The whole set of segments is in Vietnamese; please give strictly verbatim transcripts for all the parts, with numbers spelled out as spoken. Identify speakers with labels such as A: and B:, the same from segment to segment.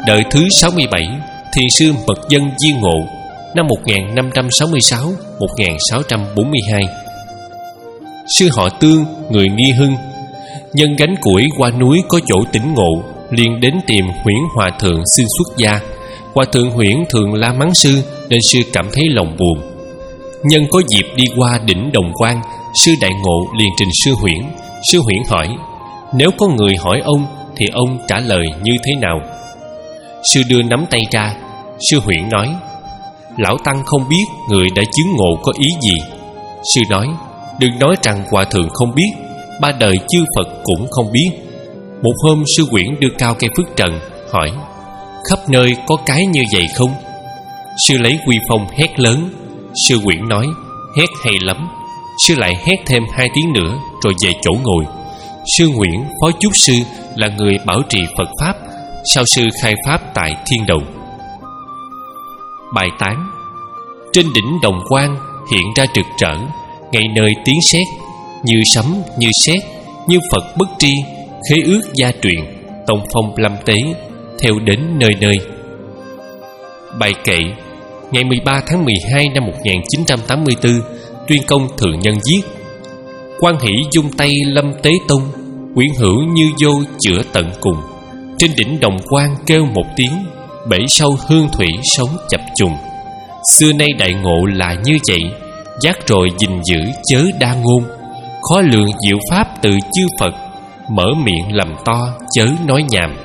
A: Đời thứ sáu mươi bảy, thiền sư Mật Dân Di Ngộ, năm một nghìn năm trăm sáu mươi sáu đến một nghìn sáu trăm bốn mươi hai. Sư họ Tương, người Nghi Hưng, nhân gánh củi qua núi có chỗ tỉnh ngộ, liền đến tìm Huyễn Hòa Thượng xin xuất gia. Hòa Thượng Huyễn thường la mắng sư, nên sư cảm thấy lòng buồn. Nhân có dịp đi qua đỉnh Đồng Quan, sư đại ngộ liền trình sư Huyễn. Sư Huyễn hỏi: nếu có người hỏi ông thì ông trả lời như thế nào? Sư đưa nắm tay ra. Sư Huyễn nói: lão tăng không biết người đã chứng ngộ có ý gì. Sư nói: đừng nói rằng hòa thượng không biết, ba đời chư Phật cũng không biết. Một hôm sư Huyễn đưa cao cây phước trần, hỏi: khắp nơi có cái như vậy không? Sư lấy quy phong hét lớn. Sư Huyễn nói: hét hay lắm. Sư lại hét thêm hai tiếng nữa rồi về chỗ ngồi. Sư Huyễn, phó chúc sư, là người bảo trì Phật Pháp. Sau sư khai Pháp tại Thiên Đồng. Bài tán: trên đỉnh Đồng Quan hiện ra trực trở, ngày nơi tiếng sét, như sấm như sét, như Phật bất tri, khế ước gia truyền, tông phong lâm tế, theo đến nơi nơi. Bài kệ: ngày mười ba tháng mười hai năm một nghìn chín trăm tám mươi tư, Tuyên Công Thượng Nhân viết: quan hỷ dung tay lâm tế tông, quyển hữu như vô chữa tận cùng. Trên đỉnh Đồng Quan kêu một tiếng, bể sâu hương thủy sống chập trùng. Xưa nay đại ngộ là như vậy, giác rồi gìn giữ chớ đa ngôn. Khó lường diệu pháp từ chư Phật, mở miệng lầm to chớ nói nhảm.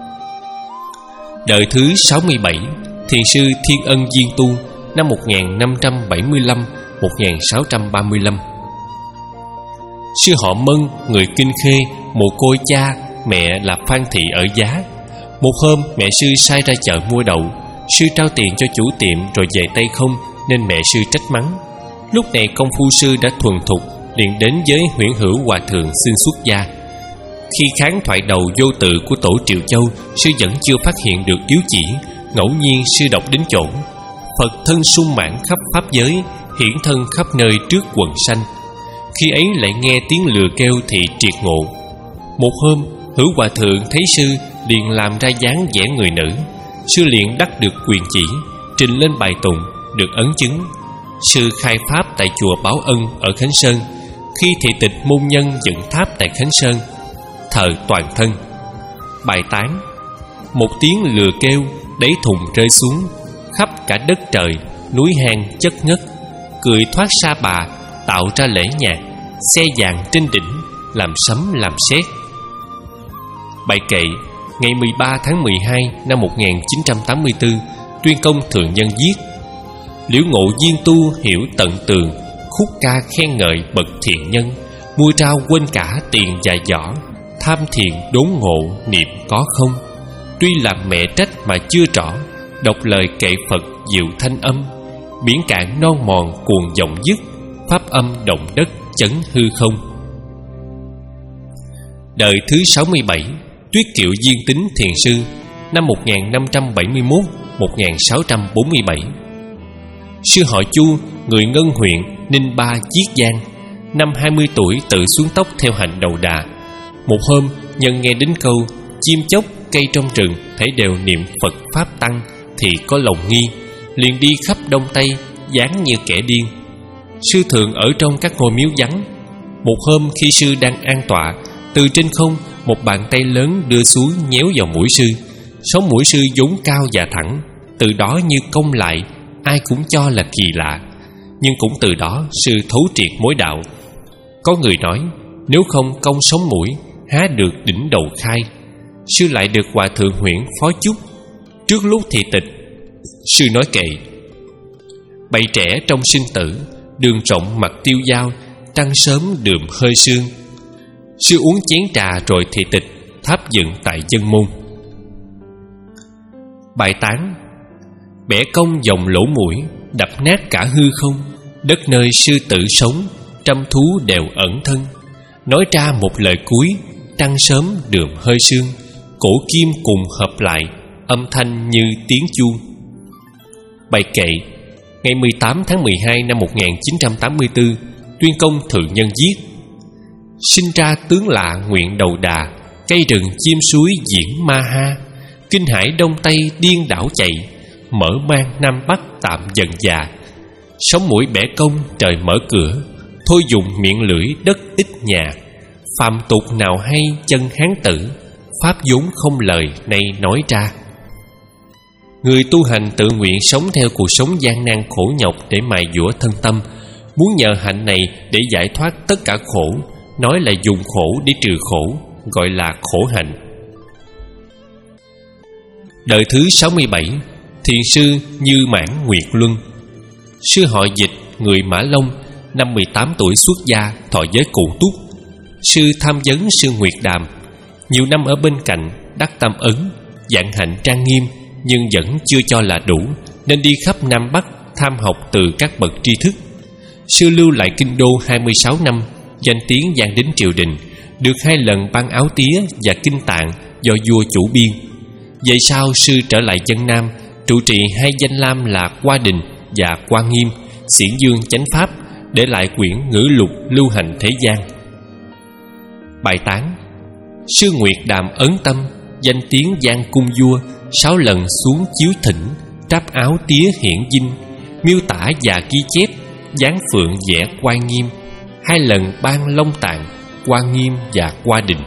A: Đời thứ sáu mươi bảy, thiền sư Thiên Ân Viên Tu, năm một nghìn năm trăm bảy mươi lăm đến một nghìn sáu trăm ba mươi lăm. Sư họ Mân, người Kinh Khê, mồ côi cha, mẹ là Phan Thị ở Giá. Một hôm mẹ sư sai ra chợ mua đậu. Sư trao tiền cho chủ tiệm rồi về tay không, nên mẹ sư trách mắng. Lúc này công phu sư đã thuần thục, liền đến với Huyễn Hữu Hòa Thượng xin xuất gia. Khi kháng thoại đầu vô tự của tổ Triệu Châu, sư vẫn chưa phát hiện được yếu chỉ. Ngẫu nhiên sư đọc đến chỗ: Phật thân sung mãn khắp pháp giới, hiển thân khắp nơi trước quần sanh. Khi ấy lại nghe tiếng lừa kêu thì triệt ngộ. Một hôm Hữu Hòa Thượng thấy sư, liền làm ra dáng vẻ người nữ. Sư liền đắc được quyền chỉ, trình lên bài tụng, được ấn chứng. Sư khai pháp tại chùa Báo Ân ở Khánh Sơn. Khi thị tịch môn nhân dựng tháp tại Khánh Sơn, thờ toàn thân. Bài tán: một tiếng lừa kêu, đáy thùng rơi xuống, khắp cả đất trời, núi hang chất ngất. Cười thoát sa bà, tạo ra lễ nhạc, xe vàng trên đỉnh, làm sấm làm sét. Bài kệ: ngày mười ba tháng mười hai năm một nghìn chín trăm tám mươi tư, Tuyên Công Thượng Nhân viết: Liễu Ngộ Viên Tu hiểu tận tường, khúc ca khen ngợi bậc thiện nhân. Mua trao quên cả tiền và võ, tham thiền đốn ngộ niệm có không. Tuy làm mẹ trách mà chưa rõ, đọc lời kệ Phật diệu thanh âm. Biển cạn non mòn cuồng vọng dứt, pháp âm động đất chấn hư không. Đời thứ sáu mươi bảy, Tuyết Kiệu Viên Tính Thiền Sư, năm một nghìn năm trăm bảy mươi mốt đến một nghìn sáu trăm bốn mươi bảy. Sư họ Chu, người Ngân huyện, Ninh Ba, Chiết Giang. Năm hai mươi tuổi tự xuống tóc theo hạnh đầu đà. Một hôm nhân nghe đến câu chim chóc cây trong rừng thấy đều niệm Phật Pháp Tăng thì có lòng nghi, liền đi khắp Đông Tây, dáng như kẻ điên. Sư thường ở trong các ngôi miếu vắng. Một hôm khi sư đang an tọa, từ trên không một bàn tay lớn đưa xuống nhéo vào mũi sư. Sống mũi sư vốn cao và thẳng, từ đó như cong lại, ai cũng cho là kỳ lạ. Nhưng cũng từ đó sư thấu triệt mối đạo. Có người nói nếu không cong sống mũi, há được đỉnh đầu khai. Sư lại được Hòa Thượng Huyễn phó chúc. Trước lúc thị tịch, sư nói kệ: bầy trẻ trong sinh tử, đường rộng mặt tiêu dao, trăng sớm đường hơi sương. Sư uống chén trà rồi thị tịch, tháp dựng tại Dân Môn. Bài tán: bẻ cong dòng lỗ mũi, đập nát cả hư không. Đất nơi sư tử sống, trăm thú đều ẩn thân. Nói ra một lời cuối, trăng sớm đường hơi sương. Cổ kim cùng hợp lại, âm thanh như tiếng chuông. Bài kệ: ngày mười tám tháng mười hai năm một nghìn chín trăm tám mươi tư, Tuyên Công Thượng Nhân viết: sinh ra tướng lạ nguyện đầu đà, cây rừng chim suối diễn ma ha. kinh hải đông tây điên đảo chạy, mở mang nam bắc tạm dần già. Sống mũi bẻ công trời mở cửa, thôi dùng miệng lưỡi đất ít nhà. Phàm tục nào hay chân hán tử, pháp vốn không lời nay nói ra. Người tu hành tự nguyện sống theo cuộc sống gian nan khổ nhọc để mài dũa thân tâm, muốn nhờ hạnh này để giải thoát tất cả khổ, nói là dùng khổ để trừ khổ, gọi là khổ hạnh. Đời thứ sáu mươi bảy, thiền sư Như Mãn Nguyệt Luân. Sư họ Dịch, người Mã Long, năm mười tám tuổi xuất gia, thọ giới cụ túc. Sư tham vấn sư Nguyệt Đàm, nhiều năm ở bên cạnh, đắc tam ấn, dạng hạnh trang nghiêm, nhưng vẫn chưa cho là đủ, nên đi khắp Nam Bắc tham học từ các bậc tri thức. Sư lưu lại kinh đô hai mươi sáu năm, danh tiếng vang đến triều đình, được hai lần ban áo tía và kinh tạng do vua chủ biên. Về sau sư trở lại dân Nam, trụ trì hai danh lam là Hoa Đình và Hoa Nghiêm, xiển dương chánh pháp, để lại quyển ngữ lục lưu hành thế gian. Bài tán: sư Nguyệt Đàm ấn tâm, danh tiếng vang cung vua, sáu lần xuống chiếu thỉnh, tráp áo tía hiển dinh, miêu tả và ghi chép, dáng phượng vẽ Hoa Nghiêm, hai lần ban long tạng, Hoa Nghiêm và Hoa Đình.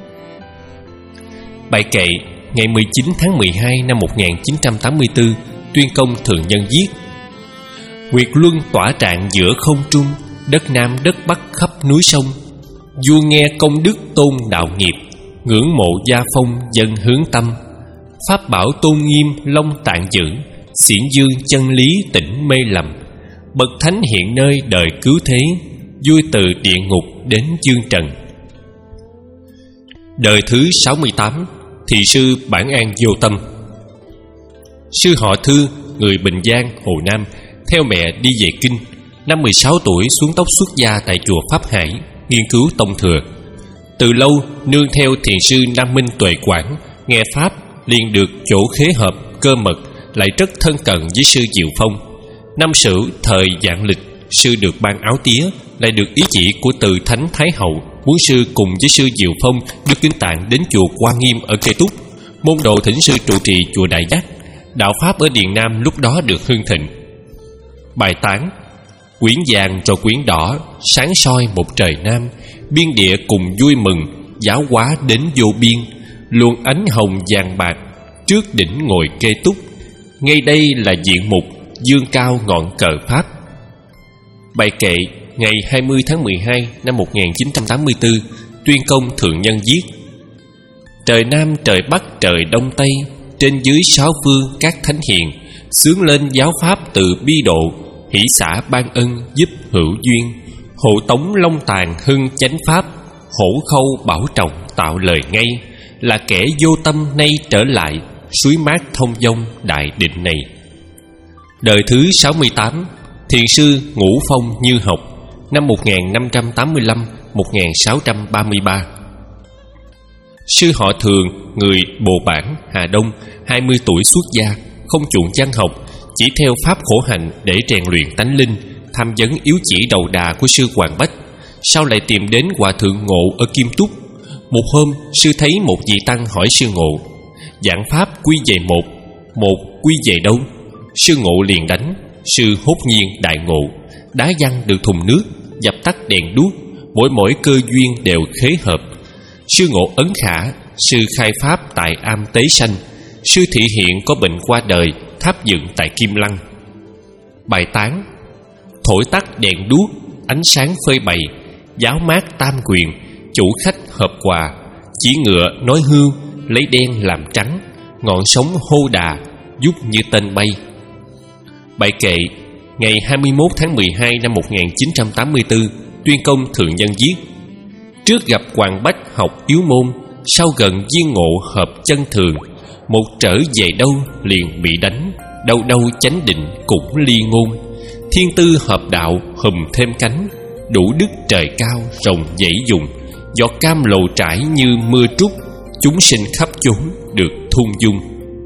A: Bài kệ ngày mười chín tháng mười hai năm một nghìn chín trăm tám mươi tư, tuyên công thượng nhân viết: Nguyệt Luân tỏa trạng giữa không trung, đất Nam đất Bắc khắp núi sông. Vua nghe công đức tôn đạo nghiệp, ngưỡng mộ gia phong dân hướng tâm. Pháp bảo tôn nghiêm long tạng giữ, xiển dương chân lý tỉnh mê lầm. Bậc thánh hiện nơi đời cứu thế, vui từ địa ngục đến dương trần. Đời thứ sáu mươi tám, thị sư Bản An Vô Tâm. Sư họ Thư, người Bình Giang, Hồ Nam, theo mẹ đi về kinh. Năm mười sáu tuổi xuống tóc xuất gia tại chùa Pháp Hải, nghiên cứu tông thừa. Từ lâu nương theo thiền sư Nam Minh Tuệ Quảng, nghe pháp liền được chỗ khế hợp cơ mật, lại rất thân cận với sư Diệu Phong. Năm Sửu thời Vạn Lịch, sư được ban áo tía, lại được ý chỉ của Từ Thánh Thái Hậu, muốn sư cùng với sư Diệu Phong đưa kinh tạng đến chùa Hoa Nghiêm ở Kê Túc, môn đồ thỉnh sư trụ trì chùa Đại Giác. Đạo pháp ở Điền Nam lúc đó được hưng thịnh. Bài tán: quyển vàng rồi quyển đỏ, sáng soi một trời Nam. Biên địa cùng vui mừng, giáo hóa đến vô biên. Luồng ánh hồng vàng bạc, trước đỉnh ngồi Kê Túc. Ngay đây là diện mục, dương cao ngọn cờ pháp. Bài kệ ngày hai mươi tháng mười hai năm một nghìn chín trăm tám mươi tư, tuyên công thượng nhân viết: trời Nam trời Bắc trời Đông Tây, trên dưới sáu phương các thánh hiền, xướng lên giáo pháp từ bi độ, hỷ xả ban ân giúp hữu duyên. Hộ tống long tàn hưng chánh pháp, hổ khâu bảo trọng tạo lời ngay. Là kẻ vô tâm nay trở lại, suối mát thông dong đại định này. Đời thứ sáu mươi tám, thiền sư Ngũ Phong Như Học, năm một nghìn năm trăm tám mươi lăm đến một nghìn sáu trăm ba mươi ba. Sư họ Thường, người Bồ Bản, Hà Đông, hai mươi tuổi xuất gia, không chuộng văn học, chỉ theo pháp khổ hạnh để rèn luyện tánh linh, tham vấn yếu chỉ đầu đà của sư Hoàng Bách. Sau lại tìm đến Hòa Thượng Ngộ ở Kim Túc. Một hôm, sư thấy một vị tăng hỏi sư Ngộ: giảng pháp quy về một, một quy về đâu? Sư Ngộ liền đánh. Sư hốt nhiên đại ngộ, đá văng được thùng nước, dập tắt đèn đuốc, mỗi mỗi cơ duyên đều khế hợp. Sư Ngộ ấn khả, sư khai pháp tại am tế sanh. Sư thị hiện có bệnh qua đời, tháp dựng tại Kim Lăng. Bài tán: thổi tắt đèn đuốc, ánh sáng phơi bày, giáo mát tam quyền, chủ khách hợp quà. Chỉ ngựa nói hưu, lấy đen làm trắng, ngọn sóng hô đà, giúp như tên bay. Bài kệ ngày hai mươi mốt tháng mười hai năm một nghìn chín trăm tám mươi tư, tuyên công thượng nhân viết: trước gặp Hoàng Bách học yếu môn, sau gần duyên ngộ hợp chân thường. Một trở về đâu liền bị đánh, đâu đâu chánh định cũng ly ngôn. Thiên tư hợp đạo hùm thêm cánh, đủ đức trời cao rồng dãy dùng. Giọt cam lồ trải như mưa trút, chúng sinh khắp chốn được thung dung.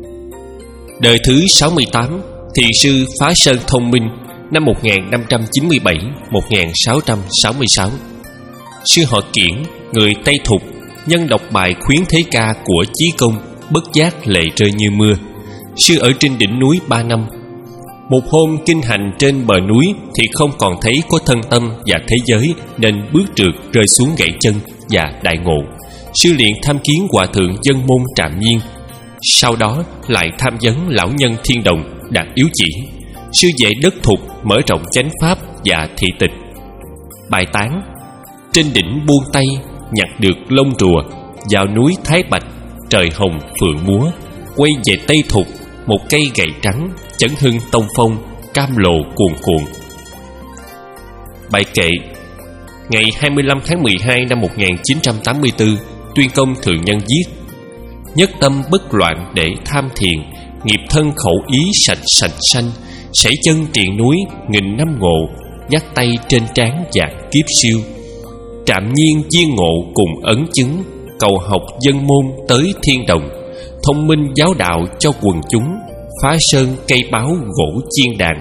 A: Đời thứ sáu mươi tám, thiền sư Phá Sơn Thông Minh, năm một nghìn năm trăm chín mươi bảy đến một nghìn sáu trăm sáu mươi sáu. Sư họ Kiển, người Tây Thục, nhân đọc bài khuyến thế ca của Chí Công, bất giác lệ rơi như mưa. Sư ở trên đỉnh núi ba năm. Một hôm kinh hành trên bờ núi thì không còn thấy có thân tâm và thế giới, nên bước trượt rơi xuống gãy chân và đại ngộ. Sư liền tham kiến hòa thượng Dân Môn Trạm Nhiên. Sau đó lại tham vấn lão nhân Thiên Đồng đạt yếu chỉ. Sư về đất Thục mở rộng chánh pháp và thị tịch. Bài tán: trên đỉnh buông tay nhặt được lông rùa, vào núi Thái Bạch trời hồng phượng múa, quay về Tây Thục một cây gậy trắng, chấn hưng tông phong cam lộ cuồn cuộn. Bài kệ: ngày hai mươi lăm tháng mười hai năm một nghìn chín trăm tám mươi tư, Tuyên Công Thượng Nhân viết: nhất tâm bất loạn để tham thiền, nghiệp thân khẩu ý sạch sạch sanh, sảy chân triền núi nghìn năm ngộ, dắt tay trên trán dạt kiếp siêu. Trạm Nhiên viên ngộ cùng ấn chứng, cầu học dân môn tới thiên đồng, thông minh giáo đạo cho quần chúng, phá sơn cây báo gỗ chiên đàn.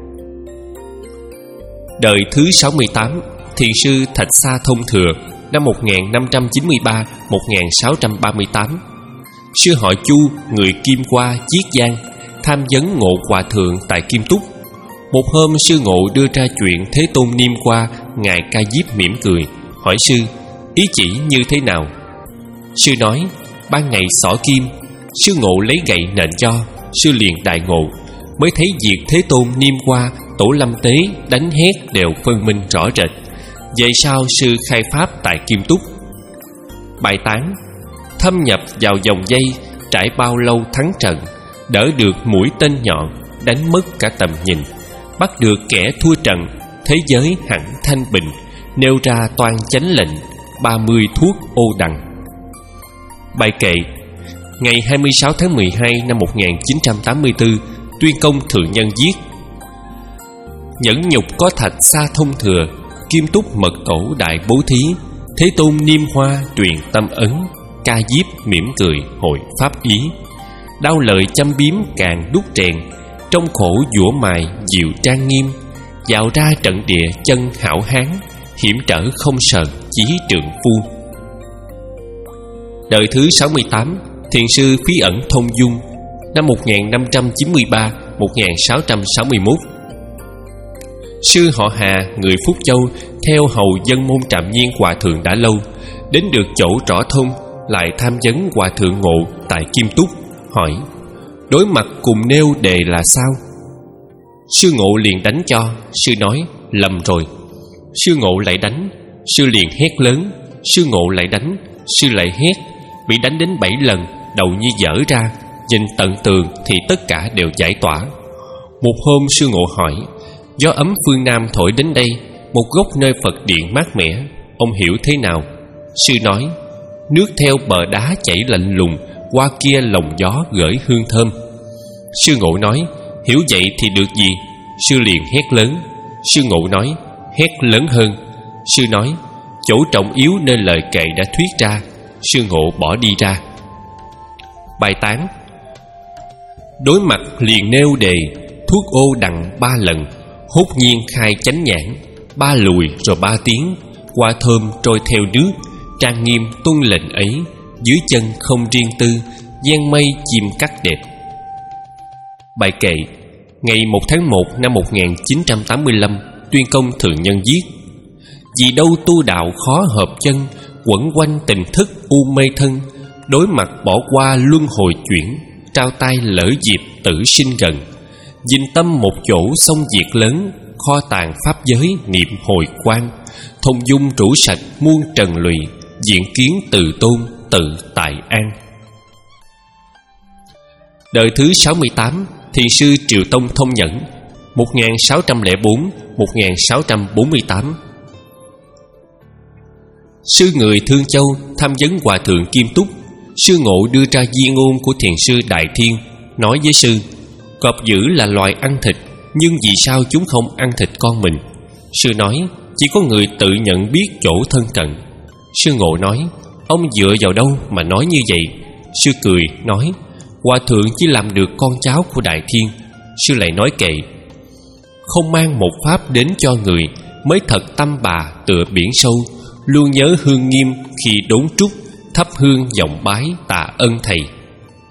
A: Đời thứ sáu mươi tám, thiền sư Thạch Sa Thông Thừa, năm một nghìn năm trăm chín mươi ba đến một nghìn sáu trăm ba mươi tám. Sư họ Chu, người Kim Hoa, Chiết Giang, tham vấn Ngộ Hòa Thượng tại Kim Túc. Một hôm sư Ngộ đưa ra chuyện Thế Tôn Niêm Qua, ngài Ca Diếp mỉm cười hỏi sư ý chỉ như thế nào. Sư nói: ban ngày xỏ kim. Sư Ngộ lấy gậy nện cho. Sư liền đại ngộ, mới thấy việc Thế Tôn Niêm Qua, Tổ Lâm Tế đánh hét đều phân minh rõ rệt. Về sau sư khai pháp tại Kim Túc. Bài tán: thâm nhập vào dòng dây, trải bao lâu thắng trận, đỡ được mũi tên nhọn, đánh mất cả tầm nhìn, bắt được kẻ thua trận, thế giới hẳn thanh bình, nêu ra toan chánh lệnh, ba mươi thuốc ô đằng. Bài kệ: ngày hai mươi sáu tháng mười hai năm một nghìn chín trăm tám mươi tư, Tuyên Công Thượng Nhân viết: nhẫn nhục có Thạch Sa Thông Thừa, Kim Túc mật tổ đại bố thí, Thế Tôn Niêm Hoa truyền tâm ấn, Ca Diếp mỉm cười hội pháp ý. Đau lời châm biếm càng đúc rèn, trong khổ dũa mài diệu trang nghiêm, vào ra trận địa chân hảo hán, hiểm trở không sờn chí trượng phu. Đời thứ sáu mươi tám, thiền sư Phí Ẩn Thông Dung, năm một nghìn năm trăm chín mươi ba đến một nghìn sáu trăm sáu mươi mốt. Sư họ Hà, người Phúc Châu, theo hầu Dân Môn Trạm Nhiên Hòa Thượng đã lâu. Đến được chỗ Trõ Thông, lại tham vấn Hòa Thượng Ngộ tại Kim Túc, hỏi: đối mặt cùng nêu đề là sao? Sư Ngộ liền đánh cho. Sư nói: lầm rồi. Sư Ngộ lại đánh. Sư liền hét lớn. Sư Ngộ lại đánh. Sư lại hét. Bị đánh đến bảy lần, đầu như dở ra. Nhìn tận tường thì tất cả đều giải tỏa. Một hôm sư Ngộ hỏi: gió ấm phương Nam thổi đến đây, một góc nơi Phật điện mát mẻ, ông hiểu thế nào? Sư nói: nước theo bờ đá chảy lạnh lùng, qua kia lồng gió gửi hương thơm. Sư Ngộ nói: hiểu vậy thì được gì? Sư liền hét lớn. Sư Ngộ nói: hét lớn hơn. Sư nói: chỗ trọng yếu nơi lời kệ đã thuyết ra. Sư Ngộ bỏ đi ra. Bài tán: đối mặt liền nêu đề, thuốc ô đằng ba lần, hốt nhiên khai chánh nhãn, ba lùi rồi ba tiếng, hoa thơm trôi theo nước, trang nghiêm tuân lệnh ấy, dưới chân không riêng tư, gian mây chim cắt đẹp. Bài kệ: ngày một tháng một năm một nghìn chín trăm tám mươi lăm, Tuyên Công Thượng Nhân viết: vì đâu tu đạo khó hợp chân, quẩn quanh tình thức u mê thân, đối mặt bỏ qua luân hồi chuyển, trao tay lỡ dịp tử sinh gần. Dình tâm một chỗ sông diệt lớn, kho tàng pháp giới niệm hồi quang, thông dung trũ sạch muôn trần lụy, diện kiến từ tôn tự tại an. Đời thứ sáu mươi tám, thiền sư Triệu Tông Thông Nhẫn, một nghìn sáu trăm lẻ bốn đến một nghìn sáu trăm bốn mươi tám. Sư người Thương Châu tham vấn Hòa Thượng Kim Túc. Sư Ngộ đưa ra di ngôn của thiền sư Đại Thiên, nói với sư: cọp dữ là loài ăn thịt, nhưng vì sao chúng không ăn thịt con mình? Sư nói: chỉ có người tự nhận biết chỗ thân cận. Sư Ngộ nói: ông dựa vào đâu mà nói như vậy? Sư cười nói: Hòa Thượng chỉ làm được con cháu của Đại Thiên. Sư lại nói kệ: không mang một pháp đến cho người, mới thật tâm bà tựa biển sâu, luôn nhớ hương nghiêm khi đốn trúc, thắp hương vọng bái tạ ơn thầy.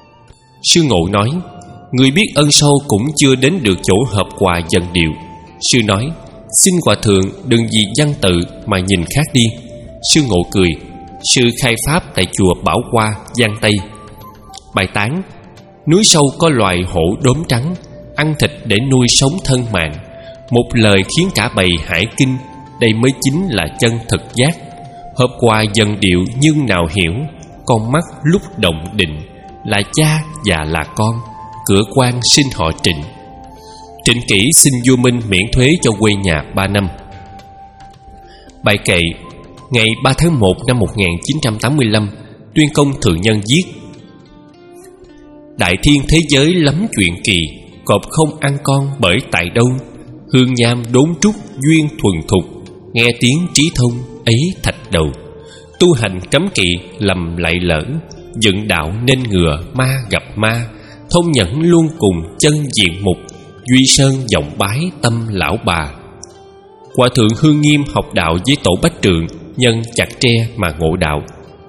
A: Sư Ngộ nói: người biết ân sâu cũng chưa đến được chỗ hợp hòa dần điệu. Sư nói: xin hòa thượng đừng vì văn tự mà nhìn khác đi. Sư Ngộ cười. Sư khai pháp tại chùa Bảo Hoa, Giang Tây. Bài tán: núi sâu có loài hổ đốm trắng, ăn thịt để nuôi sống thân mạng. Một lời khiến cả bầy hải kinh, đây mới chính là chân thực giác. Hợp hòa dần điệu nhưng nào hiểu, con mắt lúc động định, là cha và là con, cửa quan xin họ Trịnh. Trịnh Kỷ xin vua Minh miễn thuế cho quê nhà ba năm. Bài kệ: ngày ba tháng một năm một nghìn chín trăm tám mươi lăm, Tuyên Công Thượng Nhân viết: đại thiên thế giới lắm chuyện kỳ, cọp không ăn con bởi tại đâu. Hương nham đốn trúc duyên thuần thục, nghe tiếng trí thông ấy thạch đầu. Tu hành cấm kỵ lầm lạy lỡ, dựng đạo nên ngừa ma gặp ma. Thông nhẫn luôn cùng chân diện mục, duy sơn vọng bái tâm lão bà. Hòa thượng Hương Nghiêm học đạo với tổ Bách Trượng, nhân chặt tre mà ngộ đạo.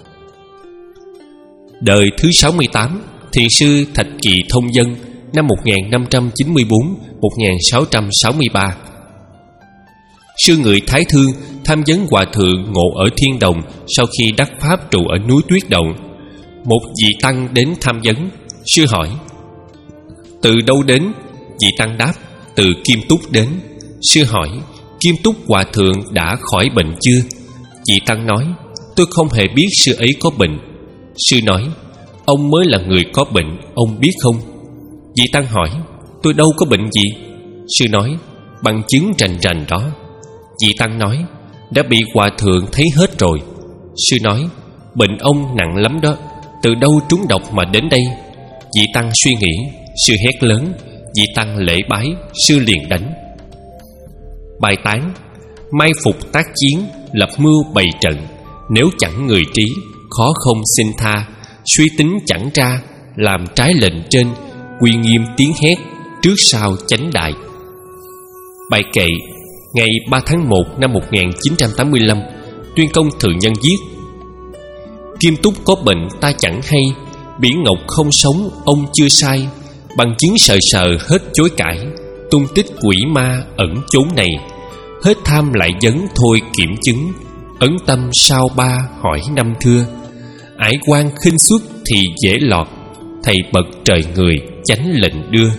A: Đời thứ sáu mươi tám, Thiền sư Thạch Kỳ Thông Dân, năm một nghìn năm trăm chín mươi bốn đến một nghìn sáu trăm sáu mươi ba. Sư người Thái Thương tham vấn hòa thượng ngộ ở Thiên Đồng sau khi đắc pháp trụ ở núi Tuyết Động. Một vị tăng đến tham vấn. Sư hỏi: từ đâu đến? Vị tăng đáp: từ Kim Túc đến. Sư hỏi: Kim Túc hòa thượng đã khỏi bệnh chưa? Vị tăng nói: tôi không hề biết sư ấy có bệnh. Sư nói: ông mới là người có bệnh, ông biết không? Vị tăng hỏi: tôi đâu có bệnh gì? Sư nói: bằng chứng rành rành đó. Vị tăng nói: đã bị hòa thượng thấy hết rồi. Sư nói: bệnh ông nặng lắm đó, từ đâu trúng độc mà đến đây? Vị tăng suy nghĩ. Sư hét lớn. Vị tăng lễ bái. Sư liền đánh. Bài tán: mai phục tác chiến, lập mưu bày trận. Nếu chẳng người trí, khó không xin tha. Suy tính chẳng ra, làm trái lệnh trên. Uy nghiêm tiếng hét, trước sau chánh đại. Bài kệ: ngày ba tháng một năm một nghìn chín trăm tám mươi lăm, Tuyên Công Thượng Nhân viết: Kim Túc có bệnh ta chẳng hay, Biển Ngọc không sống ông chưa sai. Bằng chứng sờ sờ hết chối cãi, tung tích quỷ ma ẩn chốn này. Hết tham lại vấn thôi kiểm chứng, ấn tâm sao ba hỏi năm thưa. Ải quan khinh xuất thì dễ lọt, thầy bậc trời người chánh lệnh đưa.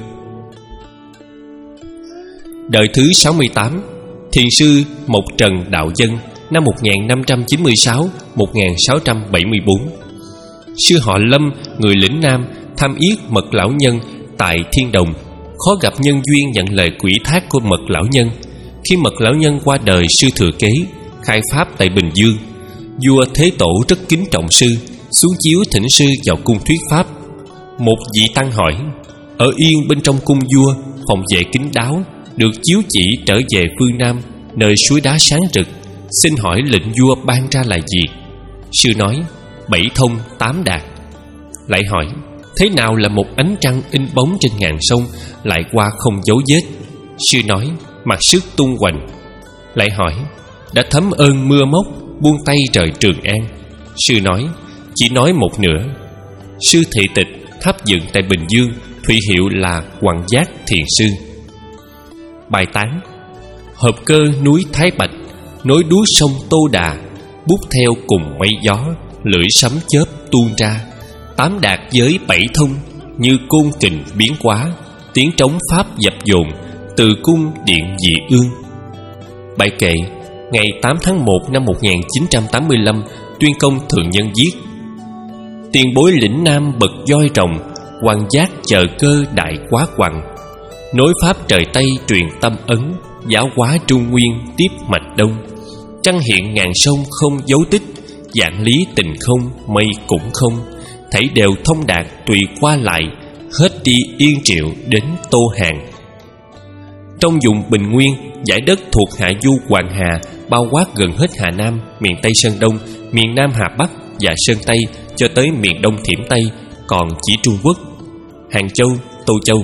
A: Đời thứ sáu mươi tám, Thiền sư Mộc Trần Đạo Dân, năm một nghìn năm trăm chín mươi sáu đến một nghìn sáu trăm bảy mươi bốn. Sư họ Lâm, người lĩnh Nam, tham yết Mật Lão Nhân tại Thiên Đồng. Khó gặp nhân duyên nhận lời quỹ thác của Mật Lão Nhân. Khi Mật Lão Nhân qua đời, sư thừa kế khai pháp tại Bình Dương. Vua Thế Tổ rất kính trọng sư, xuống chiếu thỉnh sư vào cung thuyết pháp. Một vị tăng hỏi: ở yên bên trong cung vua, phòng vệ kín đáo, được chiếu chỉ trở về phương Nam, nơi suối đá sáng rực. Xin hỏi lệnh vua ban ra là gì? Sư nói: bảy thông tám đạt. Lại hỏi: thế nào là một ánh trăng in bóng trên ngàn sông, lại qua không dấu vết? Sư nói: mặc sức tung hoành. Lại hỏi: đã thấm ơn mưa móc, buông tay rời Trường An? Sư nói: chỉ nói một nửa. Sư thị tịch tháp dựng tại Bình Dương, thủy hiệu là Hoàng Giác Thiền Sư. Bài tán: hợp cơ núi Thái Bạch, nối đuôi sông Tô Đà, bút theo cùng mây gió, lưỡi sấm chớp tuôn ra. Tám đạt với bảy thông, như côn kình biến hóa, tiếng trống pháp dập dồn, từ cung điện dị ương. Bài kệ: ngày tám tháng một năm một nghìn chín trăm tám mươi lăm, Tuyên Công Thượng Nhân viết: tiền bối lĩnh Nam bậc voi rồng, Hoàng Giác chờ cơ đại quá quằng. Nối pháp trời Tây truyền tâm ấn, giáo hóa Trung Nguyên tiếp mạch Đông. Trăng hiện ngàn sông không dấu tích, vạn lý tình không mây cũng không. Thảy đều thông đạt tùy qua lại, hết đi Yên Triệu đến Tô Hàng. Trong vùng Bình Nguyên, dải đất thuộc hạ du Hoàng Hà bao quát gần hết Hà Nam, miền Tây Sơn Đông, miền Nam Hà Bắc và Sơn Tây, cho tới miền Đông Thiểm Tây, còn chỉ Trung Quốc, Hàng Châu, Tô Châu.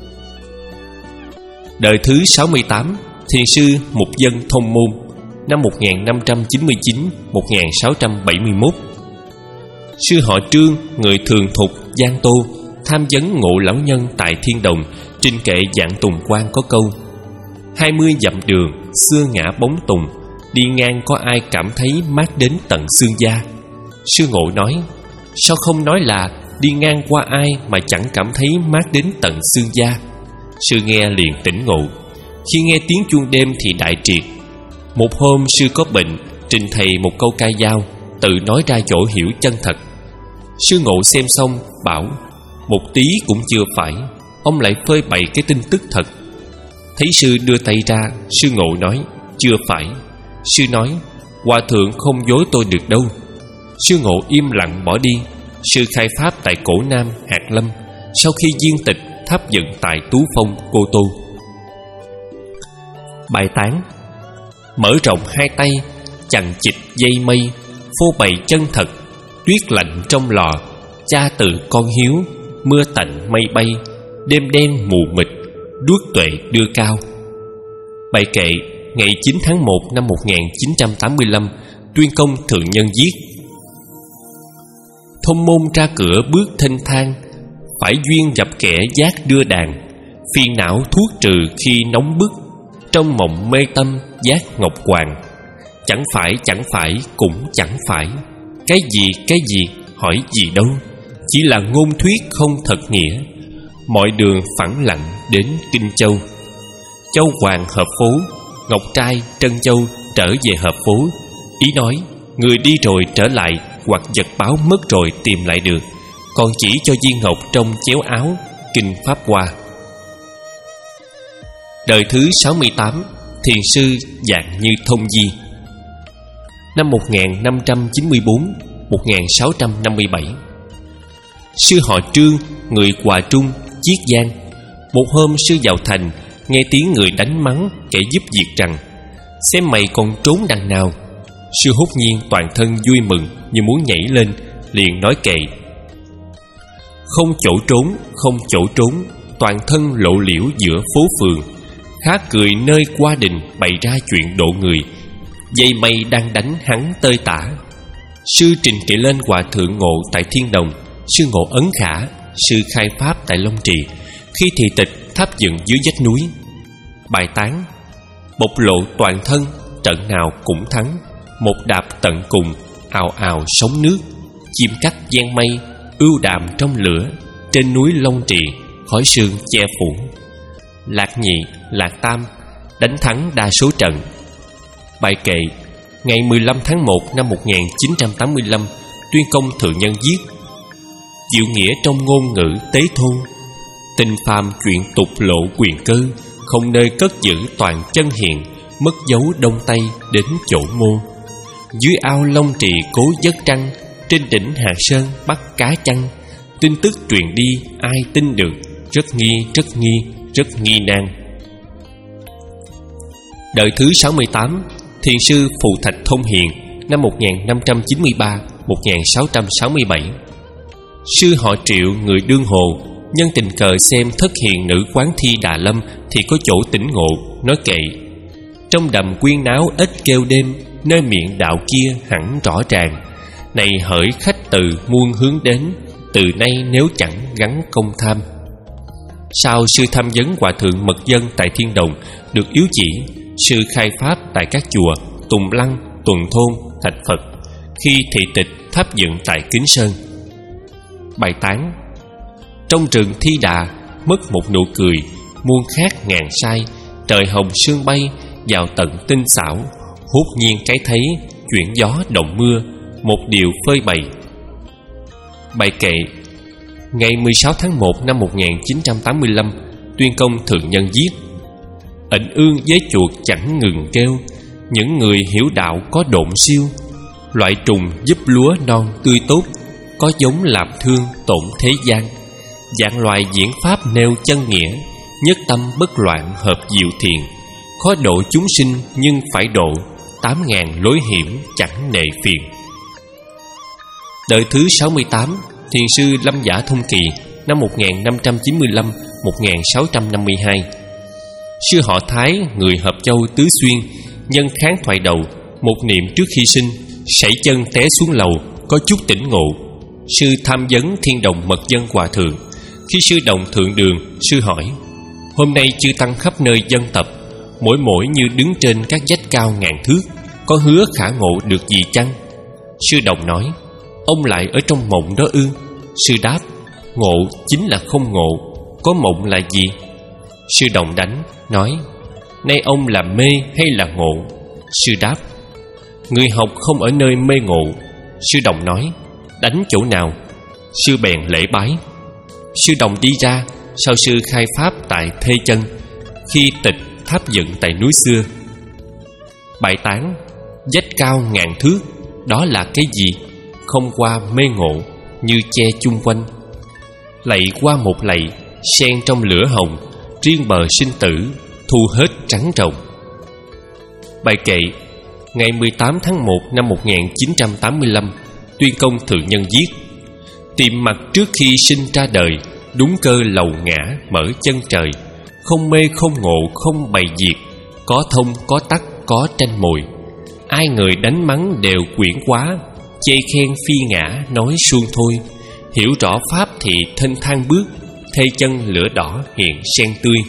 A: Đời thứ sáu mươi tám, Thiền sư Mục Dân Thông Môn, năm một nghìn năm trăm chín mươi chín đến một nghìn sáu trăm bảy mươi mốt. Sư họ Trương, người thường thục Giang Tô, tham vấn Ngộ lão nhân tại Thiên Đồng, trình kệ Vạn Tùng Quan có câu: hai mươi dặm đường, xưa ngã bóng tùng, đi ngang có ai cảm thấy mát đến tận xương da. Sư Ngộ nói: sao không nói là đi ngang qua ai mà chẳng cảm thấy mát đến tận xương da? Sư nghe liền tỉnh ngộ. Khi nghe tiếng chuông đêm thì đại triệt. Một hôm sư có bệnh, trình thầy một câu ca dao, tự nói ra chỗ hiểu chân thật. Sư Ngộ xem xong bảo: một tí cũng chưa phải, ông lại phơi bày cái tin tức thật. Thấy sư đưa tay ra, sư Ngộ nói: chưa phải. Sư nói: hòa thượng không dối tôi được đâu. Sư Ngộ im lặng bỏ đi. Sư khai pháp tại Cổ Nam, Hạt Lâm, sau khi viên tịch tháp dựng tại Tú Phong, Cô Tô. Bài tán: mở rộng hai tay, chằng chịt dây mây, phô bày chân thật. Tuyết lạnh trong lò, cha từ con hiếu, mưa tạnh mây bay, đêm đen mù mịt, đuốc tuệ đưa cao. Bài kệ ngày chín tháng một năm một nghìn chín trăm tám mươi lăm, Tuyên Công thượng nhân viết: thông môn ra cửa bước thênh thang, phải duyên gặp kẻ giác đưa đàn. Phiền não thuốc trừ khi nóng bức, trong mộng mê tâm giác ngọc hoàng. Chẳng phải chẳng phải cũng chẳng phải, cái gì cái gì hỏi gì đâu, chỉ là ngôn thuyết không thật nghĩa. Mọi đường phẳng lặng đến Kinh Châu. Châu Hoàng hợp phố, Ngọc Trai Trân Châu trở về hợp phố. Ý nói người đi rồi trở lại, hoặc vật báo mất rồi tìm lại được, còn chỉ cho viên ngọc trong chéo áo. Kinh Pháp Hoa. Đời thứ sáu mươi tám, thiền sư Dạng Như Thông Di. Năm một nghìn năm trăm chín mươi tư - một nghìn sáu trăm năm mươi bảy. Sư họ Trương, người Hòa Trung, Chiết Giang. Một hôm sư vào thành, nghe tiếng người đánh mắng kẻ giúp việc rằng: xem mày còn trốn đằng nào. Sư hốt nhiên toàn thân vui mừng như muốn nhảy lên, liền nói kệ: không chỗ trốn, không chỗ trốn, toàn thân lộ liễu giữa phố phường. Khá cười nơi qua đình bày ra chuyện độ người, dây mây đang đánh hắn tơi tả. Sư trình kệ lên Hòa thượng Ngộ tại Thiên Đồng, sư Ngộ ấn khả. Sư khai pháp tại Long Trì, khi thị tịch tháp dựng dưới vách núi. Bài tán: bộc lộ toàn thân, trận nào cũng thắng. Một đạp tận cùng, ào ào sóng nước. Chim cắt gian mây, ưu đàm trong lửa. Trên núi Long Trì, khói sương che phủ. Lạc nhị, lạc tam, đánh thắng đa số trận. Bài kệ ngày mười lăm tháng một năm một nghìn chín trăm tám mươi lăm, Tuyên Công thượng nhân viết: diệu nghĩa trong ngôn ngữ tế thôn, tình phàm chuyện tục lộ quyền cơ. Không nơi cất giữ toàn chân hiện, mất dấu đông tây đến chỗ mô. Dưới ao Long Trì cố giấc trăng, trên đỉnh Hà Sơn bắt cá chăng. Tin tức truyền đi ai tin được, rất nghi rất nghi rất nghi nan. Đời thứ sáu mươi tám, thiền sư Phù Thạch Thông Hiền. Năm một nghìn năm trăm chín mươi ba - một nghìn sáu trăm sáu mươi bảy. Sư họ Triệu, người Đương Hồ, nhân tình cờ xem thất hiền nữ quán thi Đà Lâm thì có chỗ tỉnh ngộ, nói kệ: trong đầm quyên náo ít kêu đêm, nơi miệng đạo kia hẳn rõ ràng. Này hỡi khách từ muôn hướng đến, từ nay nếu chẳng gắn công tham. Sau sư tham vấn Hòa thượng Mật Dân tại Thiên Đồng, được yếu chỉ. Sư khai pháp tại các chùa Tùng Lăng, Tuần Thôn, Thạch Phật. Khi thị tịch tháp dựng tại Kính Sơn. Bài tán: trong rừng Thi Đà, mất một nụ cười, muôn khác ngàn sai. Trời hồng sương bay, vào tận tinh xảo. Hốt nhiên cái thấy, chuyển gió động mưa, một điều phơi bày. Bài kệ ngày mười sáu tháng một năm một nghìn chín trăm tám mươi lăm, Tuyên Công thượng nhân viết: ẩn ương với chuột chẳng ngừng kêu, những người hiểu đạo có độn siêu. Loại trùng giúp lúa non tươi tốt, có giống làm thương tổn thế gian. Dạng loài diễn pháp nêu chân nghĩa, nhất tâm bất loạn hợp diệu thiền. Khó độ chúng sinh nhưng phải độ, tám ngàn lối hiểm chẳng nệ phiền. Đời thứ sáu mươi tám, thiền sư Lâm Giả Thông Kỳ. Năm một nghìn năm trăm chín mươi lăm - một nghìn sáu trăm năm mươi hai. Sư họ Thái, người Hợp Châu Tứ Xuyên, nhân kháng thoại đầu, một niệm trước khi sinh, sảy chân té xuống lầu, có chút tỉnh ngộ. Sư tham vấn Thiên Đồng Mật Dân Hòa thượng, Khi sư đồng thượng đường, sư hỏi: hôm nay chư tăng khắp nơi dân tập, mỗi mỗi như đứng trên các vách cao ngàn thước, có hứa khả ngộ được gì chăng? Sư đồng nói: ông lại ở trong mộng đó ư? Sư đáp: ngộ chính là không ngộ, có mộng là gì? Sư đồng đánh, nói: nay ông là mê hay là ngộ? Sư đáp: người học không ở nơi mê ngộ. Sư đồng nói: đánh chỗ nào? Sư bèn lễ bái. Sư đồng đi ra, sau sư khai pháp tại Thê Chân, khi tịch tháp dựng tại núi xưa. Bài tán: vách cao ngàn thước, đó là cái gì? Không qua mê ngộ, như che chung quanh. Lạy qua một lạy, sen trong lửa hồng, riêng bờ sinh tử, thu hết trắng rồng. Bài kệ: ngày mười tám tháng một năm một nghìn chín trăm tám mươi lăm, Tuyên Công thượng nhân viết: tìm mặt trước khi sinh ra đời, đúng cơ lầu ngã mở chân trời. Không mê không ngộ không bày diệt, có thông có tắc có tranh mồi. Ai người đánh mắng đều quyển quá, chê khen phi ngã nói suông thôi. Hiểu rõ pháp thì thênh thang bước, Thê Chân lửa đỏ hiện sen tươi.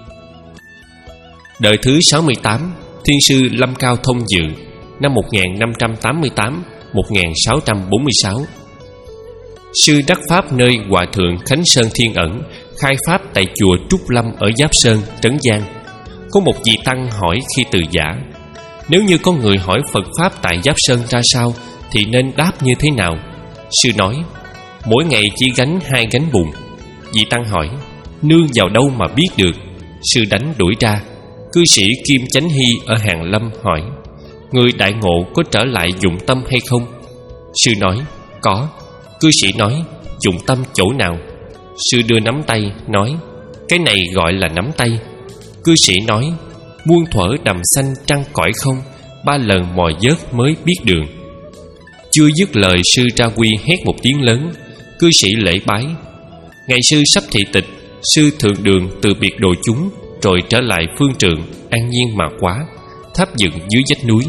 A: Đời thứ sáu mươi tám, Thiên sư Lâm Cao Thông Dự, năm một nghìn năm trăm tám mươi tám đến một nghìn sáu trăm bốn mươi sáu. Sư đắc pháp nơi Hòa thượng Khánh Sơn Thiên Ẩn, khai pháp tại chùa Trúc Lâm ở Giáp Sơn, Trấn Giang. Có một vị tăng hỏi khi từ giả: nếu như có người hỏi Phật pháp tại Giáp Sơn ra sao thì nên đáp như thế nào? Sư nói: mỗi ngày chỉ gánh hai gánh bùn. Vị tăng hỏi: nương vào đâu mà biết được? Sư đánh đuổi ra. Cư sĩ Kim Chánh Hy ở Hàng Lâm hỏi: người đại ngộ có trở lại dụng tâm hay không? Sư nói: có. Cư sĩ nói: dụng tâm chỗ nào? Sư đưa nắm tay, nói: cái này gọi là nắm tay. Cư sĩ nói: muôn thuở đầm xanh trăng cõi không, ba lần mò vớt mới biết đường. Chưa dứt lời, sư ra quy hét một tiếng lớn. Cư sĩ lễ bái. Ngày sư sắp thị tịch, sư thượng đường từ biệt đội chúng, rồi trở lại phương trượng, an nhiên mà quá, tháp dựng dưới vách núi.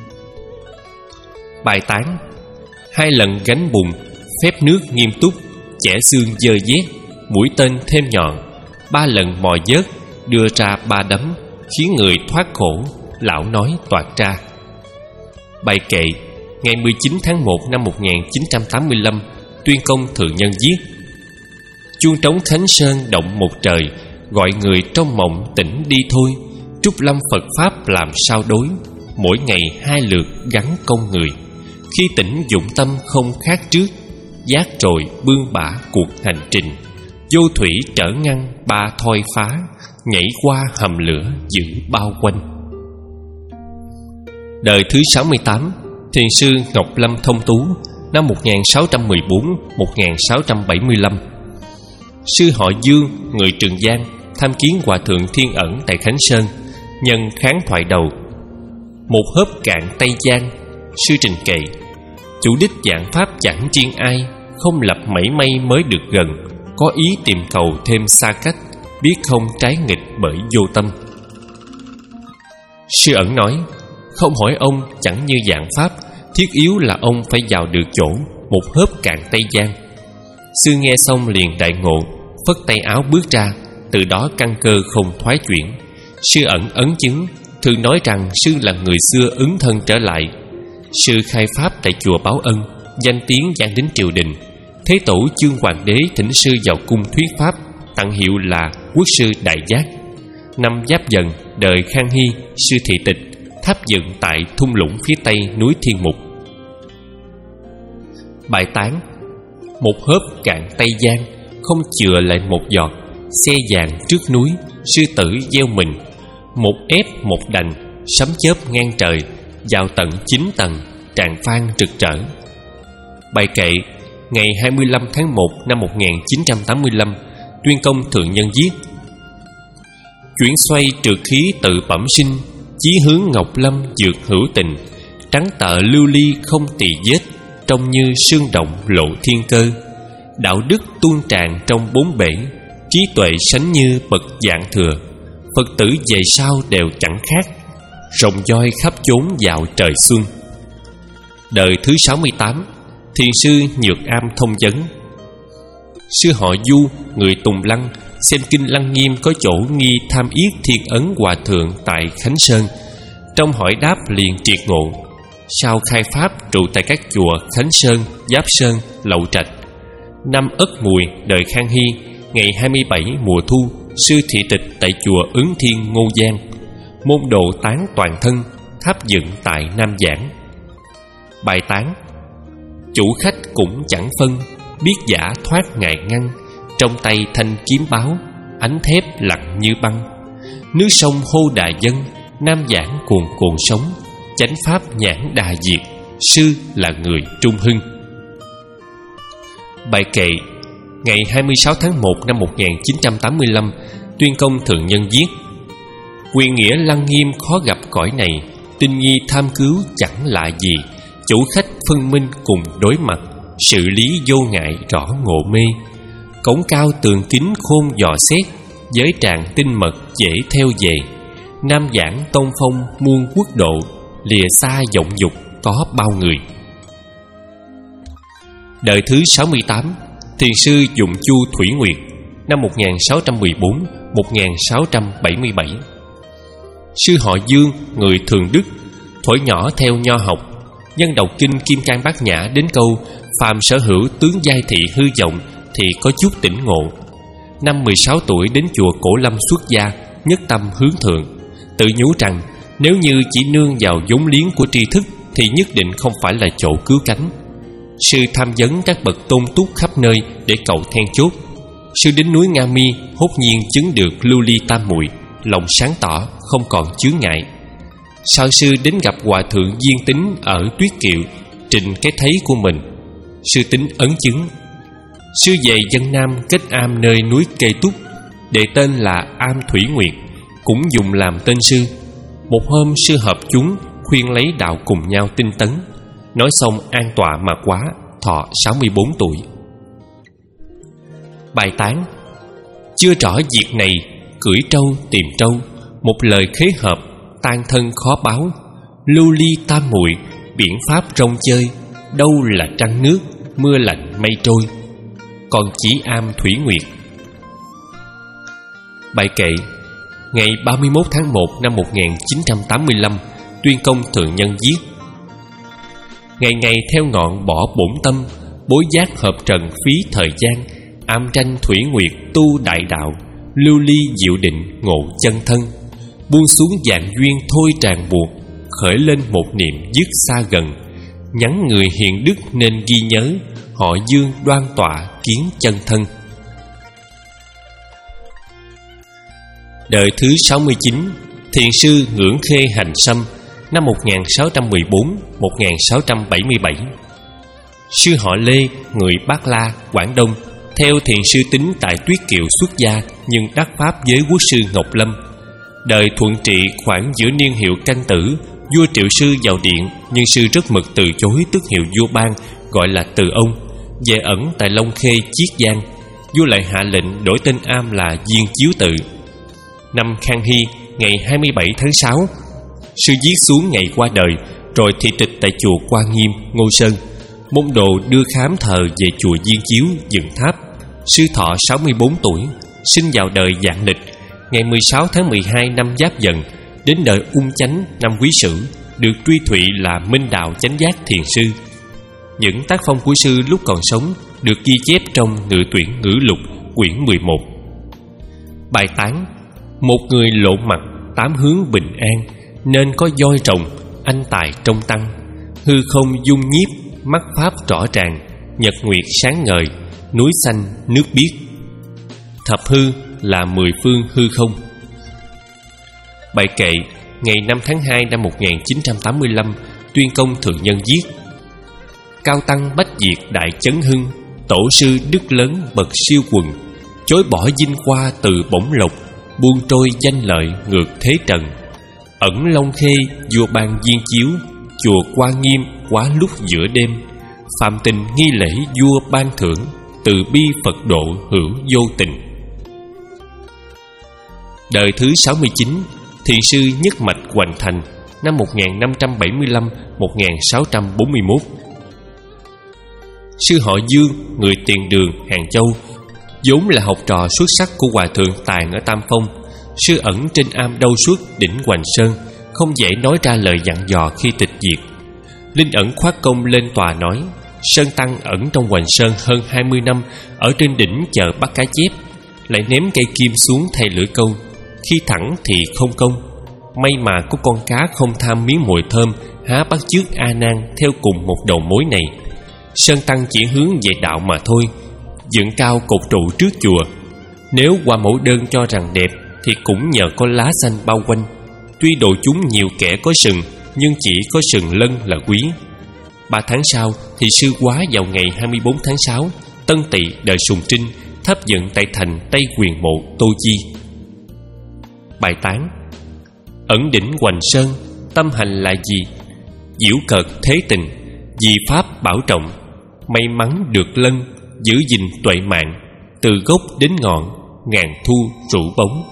A: Bài tán: hai lần gánh bùn, phép nước nghiêm túc, chẻ xương dơ dét, mũi tên thêm nhọn. Ba lần mò vớt, đưa ra ba đấm, khiến người thoát khổ, lão nói toạc ra. Bài kệ: ngày mười chín tháng một năm một nghìn chín trăm tám mươi lăm, Tuyên Công thượng nhân viết: chuông trống Khánh Sơn động một trời, gọi người trong mộng tỉnh đi thôi. Trúc Lâm Phật pháp làm sao đối, mỗi ngày hai lượt gắn công người. Khi tỉnh dụng tâm không khác trước, giác rồi bươn bả cuộc hành trình. Vô thủy trở ngăn ba thoi phá, nhảy qua hầm lửa giữ bao quanh. Đời thứ sáu mươi tám, Thiền sư Ngọc Lâm Thông Tú, năm một nghìn sáu trăm mười bốn đến một nghìn sáu trăm bảy mươi lăm. Sư họ Dương, người Trường Giang, tham kiến Hòa thượng Thiên Ẩn tại Khánh Sơn. Nhân kháng thoại đầu: một hớp cạn Tây Giang. Sư trình kệ: chủ đích giảng pháp chẳng riêng ai, không lập mảy may mới được gần. Có ý tìm cầu thêm xa cách, biết không trái nghịch bởi vô tâm. Sư Ẩn nói: không hỏi ông chẳng như giảng pháp, thiết yếu là ông phải vào được chỗ một hớp cạn Tây Giang. Sư nghe xong liền đại ngộ, phất tay áo bước ra. Từ đó căn cơ không thoái chuyển. Sư Ẩn ấn chứng, thường nói rằng sư là người xưa ứng thân trở lại. Sư khai pháp tại chùa Báo Ân, danh tiếng vang đến triều đình. Thế tổ Chương Hoàng đế thỉnh sư vào cung thuyết pháp, tặng hiệu là Quốc sư Đại Giác. Năm Giáp Dần, đời Khang Hy, sư thị tịch, tháp dựng tại thung lũng phía tây núi Thiên Mục. Bài tán: một hớp cạn Tây Giang, không chừa lại một giọt. Xe vàng trước núi, sư tử gieo mình. Một ép một đành, sấm chớp ngang trời, vào tận chín tầng, tràng phan rực rỡ. Bài kệ: ngày hai mươi lăm tháng một năm một nghìn chín trăm tám mươi lăm, Tuyên Công thượng nhân viết: chuyển xoay trượt khí tự bẩm sinh, chí hướng Ngọc Lâm dược hữu tình. Trắng tợ lưu ly không tỳ vết, trông như sương động lộ thiên cơ. Đạo đức tuôn tràn trong bốn bể, trí tuệ sánh như bậc dạng thừa. Phật tử về sau đều chẳng khác, rồng voi khắp chốn dạo trời xuân. Đời thứ sáu mươi tám, Thiền sư Nhược Am Thông Vấn. Sư họ Du, người Tùng Lăng, xem kinh Lăng Nghiêm có chỗ nghi tham yết Thiên Ấn Hòa Thượng tại Khánh Sơn. Trong hỏi đáp liền triệt ngộ. Sau khai pháp trụ tại các chùa Khánh Sơn, Giáp Sơn, Lậu Trạch. Năm Ất Mùi đời Khang Hy, ngày hai mươi bảy mùa thu, sư thị tịch tại chùa Ứng Thiên Ngô Giang. Môn độ tán toàn thân, tháp dựng tại Nam Giảng. Bài tán: chủ khách cũng chẳng phân, biết giả thoát ngại ngăn. Trong tay thanh kiếm báo, ánh thép lặng như băng. Nước sông hô đà dân, Nam Giảng cuồn cuộn sống. Chánh pháp nhãn đà diệt, sư là người trung hưng. Bài kệ ngày hai mươi sáu tháng một năm một nghìn chín trăm tám mươi lăm, Tuyên Công Thượng Nhân viết: quyền nghĩa Lăng Nghiêm khó gặp cõi này, tinh nhi tham cứu chẳng lạ gì. Chủ khách phân minh cùng đối mặt, sự lý vô ngại rõ ngộ mê. Cổng cao tường kính khôn dò xét, giới tràng tinh mật dễ theo về. Nam Giảng tông phong muôn quốc độ, lìa xa vọng dục có bao người. Đời thứ sáu mươi tám, thiền sư Dụng Chu Thủy Nguyệt, năm một nghìn sáu trăm mười bốn đến một nghìn sáu trăm bảy mươi bảy. Sư họ Dương, người Thường Đức, thuở nhỏ theo nho học. Nhân đọc kinh Kim Cang Bát Nhã đến câu phàm sở hữu tướng giai thị hư vọng thì có chút tỉnh ngộ. Năm mười sáu tuổi đến chùa Cổ Lâm xuất gia, nhất tâm hướng thượng, tự nhủ rằng nếu như chỉ nương vào vốn liếng của tri thức thì nhất định không phải là chỗ cứu cánh. Sư tham vấn các bậc tôn túc khắp nơi để cầu then chốt. Sư đến núi Nga Mi, hốt nhiên chứng được lưu ly tam muội, lòng sáng tỏ, không còn chướng ngại. Sau sư đến gặp hòa thượng Viên Tính ở Tuyết Kiệu, trình cái thấy của mình. Sư Tính ấn chứng. Sư về dân Nam kết am nơi núi Kê Túc, đề tên là Am Thủy Nguyệt, cũng dùng làm tên sư. Một hôm sư hợp chúng khuyên lấy đạo cùng nhau tinh tấn. Nói xong an tọa mà quá, thọ sáu mươi bốn tuổi. Bài tán: chưa rõ việc này, cưỡi trâu tìm trâu. Một lời khế hợp, tan thân khó báo. Lưu ly tam muội, biển pháp rong chơi. Đâu là trăng nước, mưa lạnh mây trôi. Còn chỉ Am Thủy Nguyệt. Bài kệ ngày ba mươi mốt tháng một năm một nghìn chín trăm tám mươi lăm, Tuyên Công Thượng Nhân viết: ngày ngày theo ngọn bỏ bổn tâm, bối giác hợp trần phí thời gian. Am tranh Thủy Nguyệt tu đại đạo, lưu ly diệu định ngộ chân thân. Buông xuống vạn duyên thôi tràn buộc, khởi lên một niệm dứt xa gần. Nhắn người hiền đức nên ghi nhớ, họ Dương đoan tọa kiến chân thân. Đời thứ sáu mươi chín, thiền sư Ngưỡng Khê Hành Sâm, năm một nghìn sáu trăm mười bốn đến một nghìn sáu trăm bảy mươi bảy. Sư họ Lê, người Bát La, Quảng Đông, theo thiền sư Tính tại Tuyết Kiệu xuất gia, nhưng đắc pháp với quốc sư Ngọc Lâm. Đời Thuận Trị khoảng giữa niên hiệu Canh Tử, vua Triệu Sư vào điện, nhưng sư rất mực từ chối tước hiệu vua ban, gọi là từ ông, về ẩn tại Long Khê, Chiết Giang. Vua lại hạ lệnh đổi tên am là Viên Chiếu Tự. Năm Khang Hy, ngày hai mươi bảy tháng sáu, sư viết xuống ngày qua đời, rồi thị tịch tại chùa Quan Nghiêm, Ngô Sơn. Môn đồ đưa khám thờ về chùa Viên Chiếu, dựng tháp. Sư thọ sáu mươi bốn tuổi, sinh vào đời Vạn Lịch, ngày mười sáu tháng mười hai năm Giáp Dần, đến đời Ung Chánh năm Quý Sửu, được truy thụy là Minh Đạo Chánh Giác Thiền Sư. Những tác phong của sư lúc còn sống được ghi chép trong Ngự Tuyển Ngữ Lục quyển mười một. Bài tán: một người lộ mặt, tám hướng bình an, nên có voi rồng, anh tài trong tăng. Hư không dung nhiếp, mắt pháp rõ ràng, nhật nguyệt sáng ngời, núi xanh nước biếc. Thập hư là mười phương hư không. Bài kệ ngày năm tháng hai năm một nghìn chín trăm tám mươi lăm, Tuyên Công Thượng Nhân viết: cao tăng bách diệt đại chấn hưng, tổ sư đức lớn bậc siêu quần. Chối bỏ dinh qua từ bổng lộc, buông trôi danh lợi ngược thế trần. Ẩn Long Khê vua ban Viên Chiếu, chùa Quan Nghiêm quá lúc giữa đêm. Phạm tình nghi lễ vua ban thưởng, từ bi Phật độ hữu vô tình. Đời thứ sáu mươi chín, thiền sư Nhất Mạch Hoành Thành, năm một nghìn năm trăm bảy mươi lăm đến một nghìn sáu trăm bốn mươi mốt. Sư họ Dương, người Tiền Đường, Hàng Châu, vốn là học trò xuất sắc của hòa thượng Tàn ở Tam Phong, sư ẩn trên am Đâu Suất đỉnh Hoành Sơn, không dễ nói ra lời dặn dò khi tịch diệt. Linh ẩn khoác công lên tòa nói: Sơn Tăng ẩn trong Hoành Sơn hơn hai mươi năm, ở trên đỉnh chờ bắt cá chép, lại ném cây kim xuống thay lưỡi câu. Khi thẳng thì không công, may mà có con cá không tham miếng mồi thơm, há bắt chước A Nan theo cùng một đầu mối này. Sơn Tăng chỉ hướng về đạo mà thôi, dựng cao cột trụ trước chùa. Nếu qua mẫu đơn cho rằng đẹp thì cũng nhờ có lá xanh bao quanh. Tuy độ chúng nhiều kẻ có sừng, nhưng chỉ có sừng lân là quý. Ba tháng sau thì sư quá vào ngày hai mươi bốn tháng sáu, Tân Tỵ đời Sùng Trinh, tháp dựng tại thành Tây Quyền Mộ Tô Chi. Bài tán: ẩn đỉnh Hoành Sơn, tâm hành là gì? Diễu cợt thế tình, vì pháp bảo trọng. May mắn được lân, giữ gìn tuệ mạng. Từ gốc đến ngọn, ngàn thu rủ bóng.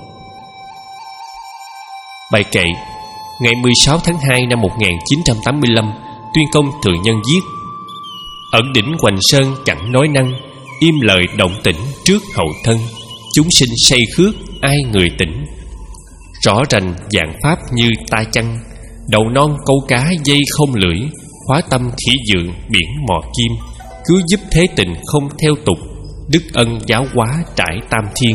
A: Bài kệ. Ngày mười sáu tháng hai năm một nghìn chín trăm tám mươi lăm, Tuyên Công Thượng Nhân viết: ẩn đỉnh Hoành Sơn chẳng nói năng, im lời động tĩnh trước hậu thân. Chúng sinh say khước ai người tỉnh, rõ rành dạng pháp như ta chăng. Đầu non câu cá dây không lưỡi, hóa tâm khỉ dượng biển mò kim. Cứu giúp thế tình không theo tục, đức ân giáo hóa trải tam thiên.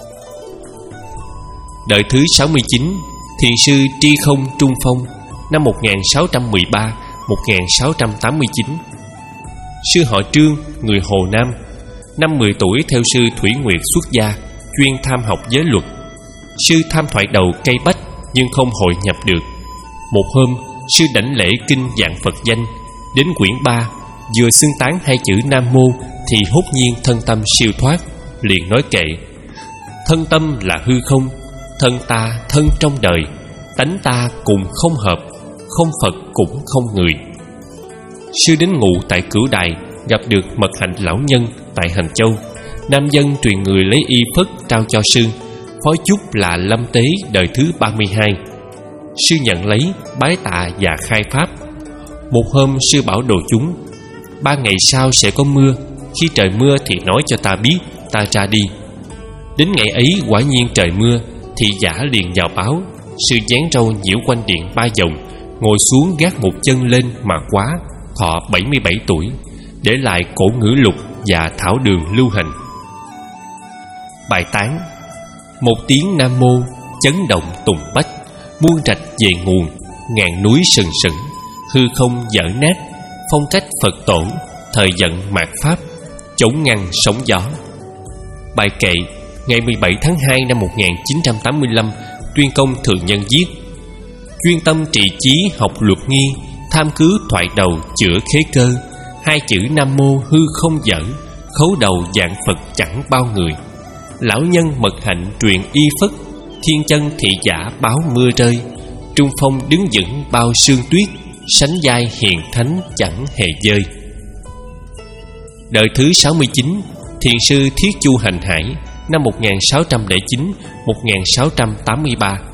A: Đời thứ sáu mươi chín, Thiền sư Tri Không Trung Phong, năm một nghìn sáu trăm mười ba đến một nghìn sáu trăm tám mươi chín. Sư họ Trương, người Hồ Nam. Năm mười tuổi theo sư Thủy Nguyệt xuất gia, chuyên tham học giới luật. Sư tham thoại đầu cây bách nhưng không hội nhập được. Một hôm, sư đảnh lễ kinh dạng Phật danh, đến quyển ba, vừa xưng tán hai chữ Nam Mô thì hốt nhiên thân tâm siêu thoát, liền nói kệ: thân tâm là hư không, thân ta thân trong đời, tánh ta cùng không hợp, không Phật cũng không người. Sư đến ngụ tại Cửu Đài, gặp được Mật Hạnh lão nhân tại Hành Châu. Nam dân truyền người lấy y phất trao cho sư. Phó chúc là Lâm Tế đời thứ ba mươi hai. Sư nhận lấy, bái tạ và khai pháp. Một hôm sư bảo đồ chúng: ba ngày sau sẽ có mưa, khi trời mưa thì nói cho ta biết, ta ra đi. Đến ngày ấy quả nhiên trời mưa, thị giả liền vào báo. Sư dán râu nhiễu quanh điện ba vòng, ngồi xuống gác một chân lên mà quá, thọ bảy mươi bảy tuổi, để lại cổ ngữ lục và thảo đường lưu hành. Bài tán. Một tiếng Nam Mô chấn động tùng bách, muôn rạch về nguồn, ngàn núi sừng sững, hư không dở nát, phong cách Phật tổ, thời giận mạt pháp, chống ngăn sóng gió. Bài kệ. Ngày mười bảy tháng hai năm một nghìn chín trăm tám mươi lăm, Tuyên Công Thượng Nhân viết: chuyên tâm trì chí học luật nghi, tham cứ thoại đầu chữa khế cơ. Hai chữ Nam Mô hư không dở, khấu đầu dạng Phật chẳng bao người. Lão nhân Mật Hạnh truyền y phất, thiên chân thị giả báo mưa rơi. Trung phong đứng vững bao sương tuyết, sánh vai hiền thánh chẳng hề dơi. Đời thứ sáu mươi chín, Thiền sư Thiết Chu Hành Hải, năm một nghìn sáu trăm lẻ chín đến một nghìn sáu trăm tám mươi ba.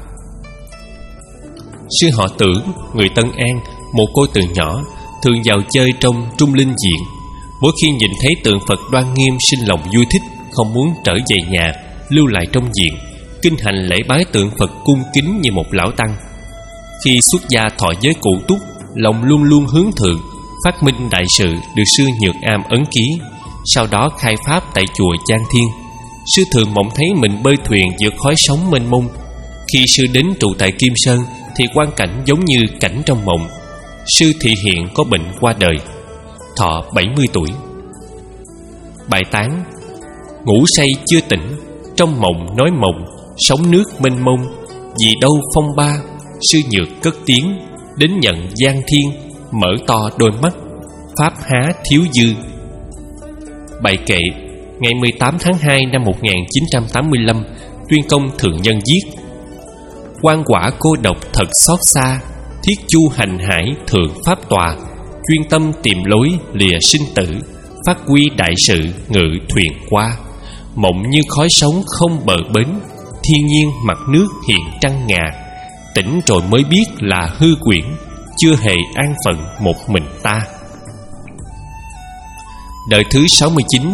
A: Sư họ Tưởng, người Tân An, mồ côi từ nhỏ, thường vào chơi trong Trung Linh Viện. Mỗi khi nhìn thấy tượng Phật đoan nghiêm, sinh lòng vui thích, không muốn trở về nhà, lưu lại trong viện, kinh hành lễ bái tượng Phật cung kính như một lão tăng. Khi xuất gia thọ giới cụ túc, lòng luôn luôn hướng thượng, phát minh đại sự được sư Nhược Am ấn ký. Sau đó khai pháp tại chùa Giang Thiên. Sư thường mộng thấy mình bơi thuyền giữa khói sóng mênh mông. Khi sư đến trụ tại Kim Sơn thì quang cảnh giống như cảnh trong mộng. Sư thị hiện có bệnh qua đời, thọ bảy mươi tuổi. Bài tán. Ngủ say chưa tỉnh, trong mộng nói mộng, sóng nước mênh mông. Vì đâu phong ba, sư Nhược cất tiếng, đến nhận Giang Thiên, mở to đôi mắt, pháp há thiếu dư. Bài kệ. Ngày mười tám tháng hai năm một nghìn chín trăm tám mươi lăm, Tuyên Công Thượng Nhân viết: quan quả cô độc thật xót xa, Thiết Chu Hành Hải thượng pháp tòa, chuyên tâm tìm lối lìa sinh tử, phát quy đại sự ngự thuyền qua. Mộng như khói sóng không bờ bến, thiên nhiên mặt nước hiện trăng ngà. Tỉnh rồi mới biết là hư quyển, chưa hề an phận một mình ta. Đời thứ sáu mươi chín,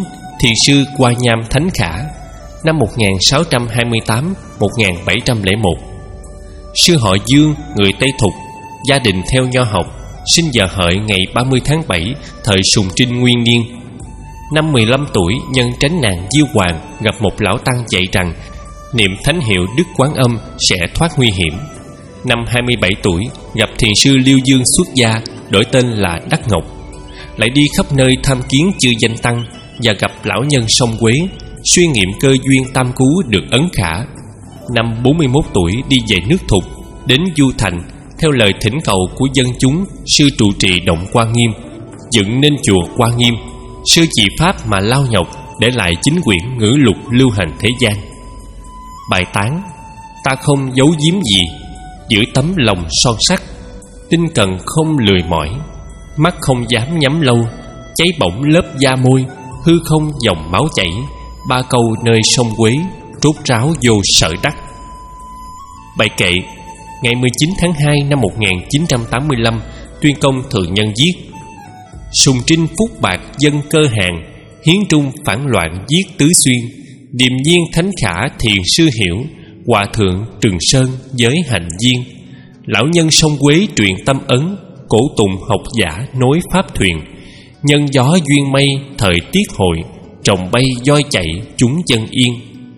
A: Thiền sư Qua Nham Thánh Khả, năm một nghìn sáu trăm hai mươi tám đến một nghìn bảy trăm lẻ một. Sư họ Dương, người Tây Thục, gia đình theo nho học, sinh giờ Hợi ngày ba mươi tháng bảy thời Sùng Trinh Nguyên Niên. Năm mười lăm tuổi, nhân tránh nàng Diêu Hoàng gặp một lão tăng dạy rằng niệm thánh hiệu Đức Quán Âm sẽ thoát nguy hiểm. Năm hai mươi bảy tuổi, gặp thiền sư Liêu Dương xuất gia, đổi tên là Đắc Ngọc, lại đi khắp nơi tham kiến chư danh tăng và gặp lão nhân sông Quế, suy nghiệm cơ duyên tam cú được ấn khả. Năm bốn mươi mốt tuổi, đi về nước Thục, đến Du Thành, theo lời thỉnh cầu của dân chúng, sư trụ trì động Quan Nghiêm, dựng nên chùa Quan Nghiêm. Sư chỉ pháp mà lao nhọc, để lại chính quyển ngữ lục lưu hành thế gian. Bài tán: ta không giấu giếm gì, giữ tấm lòng son sắt, tinh cần không lười mỏi, mắt không dám nhắm lâu, cháy bỏng lớp da môi, hư không dòng máu chảy, ba câu nơi sông Quế, trút ráo vô sở đắc. Bài kệ ngày mười chín tháng hai năm một nghìn chín trăm tám mươi lăm, tuyên công thượng nhân viết: Sùng Trinh phúc bạc dân cơ hàng, hiến trung phản loạn giết tứ xuyên, điềm nhiên thánh khả thiền sư hiểu, hòa thượng Trường Sơn giới hành viên. Lão nhân sông Quế truyền tâm ấn, cổ tùng học giả nối pháp thuyền. Nhân gió duyên mây thời tiết hội, trồng bay voi chạy chúng dân yên.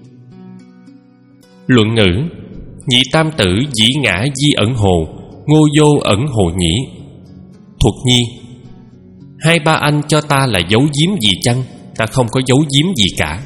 A: Luận ngữ: nhị tam tử dĩ ngã di ẩn hồ, ngô vô ẩn hồ nhĩ. Thuật nhi: hai ba anh cho ta là giấu giếm gì chăng? Ta không có giấu giếm gì cả.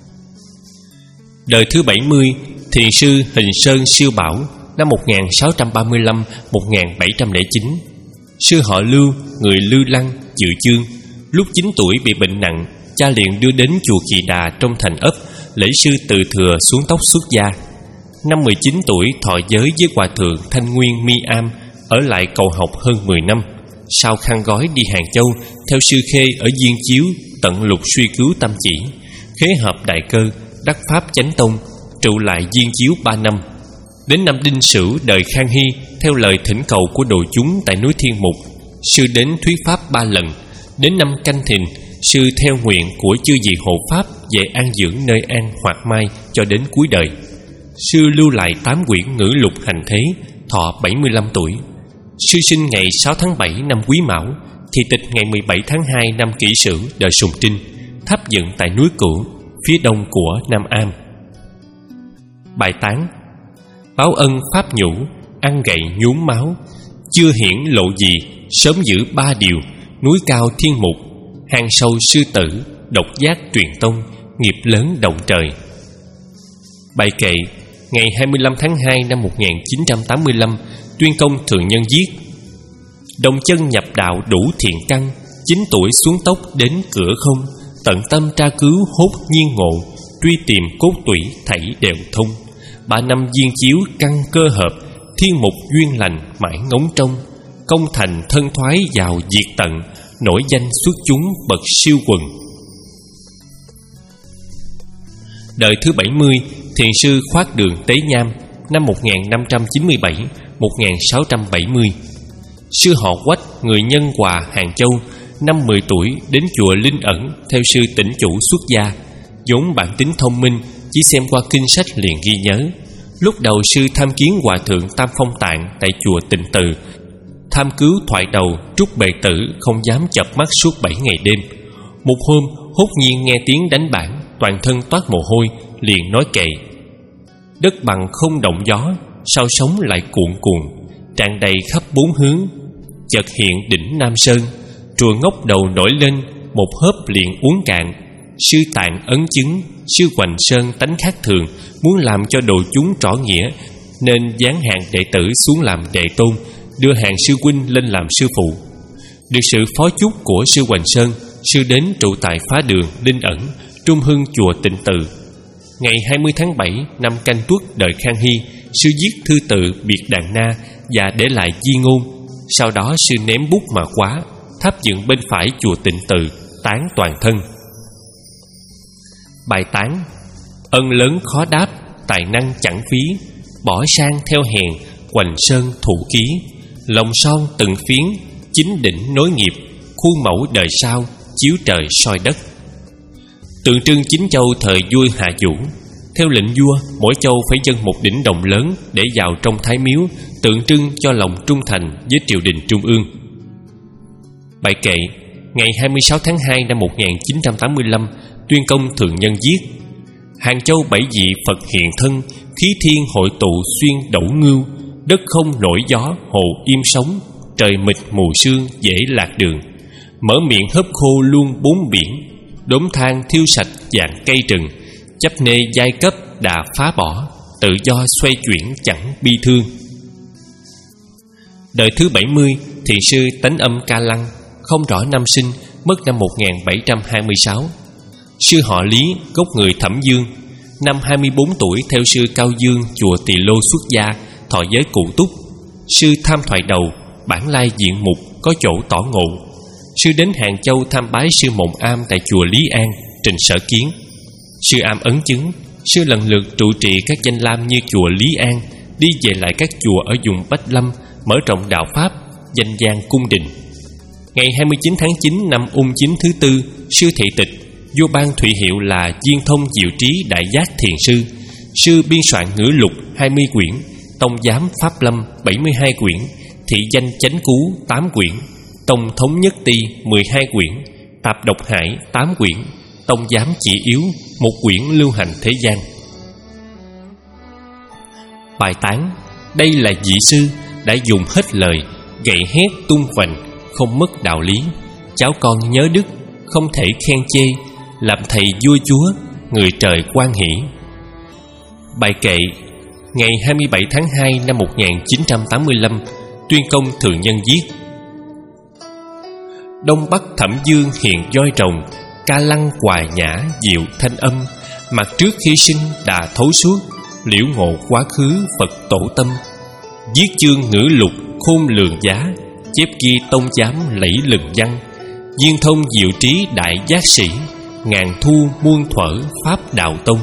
A: Đời thứ bảy mươi, thiền sư Hình Sơn Siêu Bảo, năm một nghìn sáu trăm ba mươi lăm đến một nghìn bảy trăm lẻ chín. Sư họ Lưu, người Lư Lăng, Dự Chương. Lúc chín tuổi bị bệnh nặng, cha liền đưa đến chùa Kỳ Đà trong thành ấp, lễ sư từ thừa xuống tóc xuất gia. Năm mười chín tuổi thọ giới với hòa thượng Thanh Nguyên Mi Am, ở lại cầu học hơn mười năm. Sau khăn gói đi Hàng Châu, theo sư Khê ở Diên Chiếu tận lục suy cứu tâm chỉ, khế hợp đại cơ, đắc pháp chánh tông, trụ lại Diên Chiếu ba năm. Đến năm Đinh Sửu đời Khang Hy, theo lời thỉnh cầu của đồ chúng tại núi Thiên Mục, sư đến thuyết pháp ba lần. Đến năm Canh Thìn, sư theo nguyện của chư vị hộ pháp về an dưỡng nơi an Hoạt Mai cho đến cuối đời. Sư lưu lại tám quyển ngữ lục hành thế, thọ bảy mươi lăm tuổi. Sư sinh ngày sáu tháng bảy năm Quý Mão, thì tịch ngày mười bảy tháng hai năm Kỷ Sửu đời Sùng Trinh, tháp dựng tại núi Cửu, phía đông của Nam Am. Bài tán: báo ân pháp nhũ, ăn gậy nhuốm máu, chưa hiển lộ gì, sớm giữ ba điều, núi cao thiên mục, hang sâu sư tử, độc giác truyền tông, nghiệp lớn động trời. Bài kệ ngày hai mươi lăm tháng hai năm một nghìn chín trăm tám mươi lăm, tuyên công thượng nhân viết: đồng chân nhập đạo đủ thiện căn, chín tuổi xuống tốc đến cửa không, tận tâm tra cứu hốt nhiên ngộ, truy tìm cốt tủy thảy đều thông. Ba năm Diên Chiếu căn cơ hợp, thiên mục duyên lành mãi ngóng trông, công thành thân thoái vào diệt tận, nổi danh xuất chúng bậc siêu quần. Đời thứ bảy mươi, thiền sư Khoát Đường Tế Nham, năm một nghìn năm trăm chín mươi bảy đến một nghìn sáu trăm bảy mươi. Sư họ Quách, người Nhân Hòa, Hàng Châu, năm mười tuổi đến chùa Linh Ẩn theo sư Tĩnh Chủ xuất gia. Vốn bản tính thông minh, chỉ xem qua kinh sách liền ghi nhớ. Lúc đầu sư tham kiến hòa thượng Tam Phong Tạng tại chùa Tịnh Từ, tham cứu thoại đầu trúc bệ tử, không dám chợp mắt suốt bảy ngày đêm. Một hôm hốt nhiên nghe tiếng đánh bảng, toàn thân toát mồ hôi, liền nói kệ: đất bằng không động gió, sao sống lại cuộn cuộn, tràn đầy khắp bốn hướng. Chợt hiện đỉnh Nam Sơn, rùa ngóc đầu nổi lên, một hớp liền uống cạn. Sư Tạng ấn chứng, sư Hoành Sơn tánh khác thường, muốn làm cho đồ chúng rõ nghĩa, nên giáng hàng đệ tử xuống làm đệ tôn, đưa hàng sư huynh lên làm sư phụ. Được sự phó chúc của sư Hoành Sơn, sư đến trụ tại Phá Đường Linh Ẩn, trung hưng chùa Tịnh Từ. Ngày hai mươi tháng bảy năm Canh Tuất đời Khang Hy, sư viết thư tự biệt Đàn Na và để lại di ngôn. Sau đó sư ném bút mà khóa, tháp dựng bên phải chùa Tịnh Từ, tán toàn thân. Bài tán: ân lớn khó đáp, tài năng chẳng phí, bỏ sang theo hèn, Hoành Sơn thủ ký. Lòng son từng phiến, chính đỉnh nối nghiệp, khuôn mẫu đời sau, chiếu trời soi đất. tượng trưng chín châu thời vua Hạ Vũ. Theo lệnh vua, mỗi châu phải dâng một đỉnh đồng lớn để vào trong thái miếu, tượng trưng cho lòng trung thành với triều đình trung ương. Bài kệ. Ngày hai mươi sáu tháng hai năm một nghìn chín trăm tám mươi lăm, Tuyên Công Thượng Nhân viết: Hàng châu bảy vị Phật hiện thân, khí thiên hội tụ xuyên đẩu ngưu. Đất không nổi gió, hồ im sóng, trời mịt mù sương dễ lạc đường. Mở miệng hớp khô luôn bốn biển, đốm than thiêu sạch vàng cây rừng. Chấp nê giai cấp đã phá bỏ, tự do xoay chuyển chẳng bi thương. Đời thứ bảy mươi, thiền sư Tánh Âm Ca Lăng, không rõ năm sinh, mất năm một nghìn bảy trăm hai mươi sáu. Sư họ Lý, gốc người Thẩm Dương. Năm hai mươi bốn tuổi theo sư Cao Dương chùa Tỳ Lô xuất gia, thọ giới cụ túc. Sư tham thoại đầu, bản lai diện mục, có chỗ tỏ ngộ. Sư đến Hàng Châu tham bái sư Mộng Am tại chùa Lý An, trình sở kiến. Sư Am ấn chứng. Sư lần lượt trụ trì các danh lam như chùa Lý An, đi về lại các chùa ở vùng Bách Lâm, mở rộng đạo pháp, danh gian cung đình. Ngày hai mươi chín tháng chín năm Ung Chính thứ tư, sư thị tịch, vua ban thụy hiệu là Viên Thông Diệu Trí Đại Giác Thiền Sư. Sư biên soạn ngữ lục hai mươi quyển, tông giám Pháp Lâm bảy mươi hai quyển, thị danh Chánh Cú tám quyển, tông thống Nhất Ti mười hai quyển, tạp độc hải tám quyển, tông giám Chỉ Yếu một quyển lưu hành thế gian. Bài tán. Đây là vị sư đã dùng hết lời, gậy hét tung hoành, không mất đạo lý. Cháu con nhớ đức, không thể khen chê, làm thầy vua chúa, người trời quan hỷ. Bài kệ. Ngày hai mươi bảy tháng hai năm một nghìn chín trăm tám mươi lăm, Tuyên Công Thượng Nhân viết: Đông Bắc Thẩm Dương hiện voi rồng, Ca Lăng hòa nhã diệu thanh âm. Mặt trước khi sinh đã thấu suốt, liễu ngộ quá khứ Phật tổ tâm. Viết chương ngữ lục khôn lường giá, chép ghi tông giám lẫy lừng văn. Viên thông diệu trí đại giác sĩ, ngàn thu muôn thuở pháp đạo tông.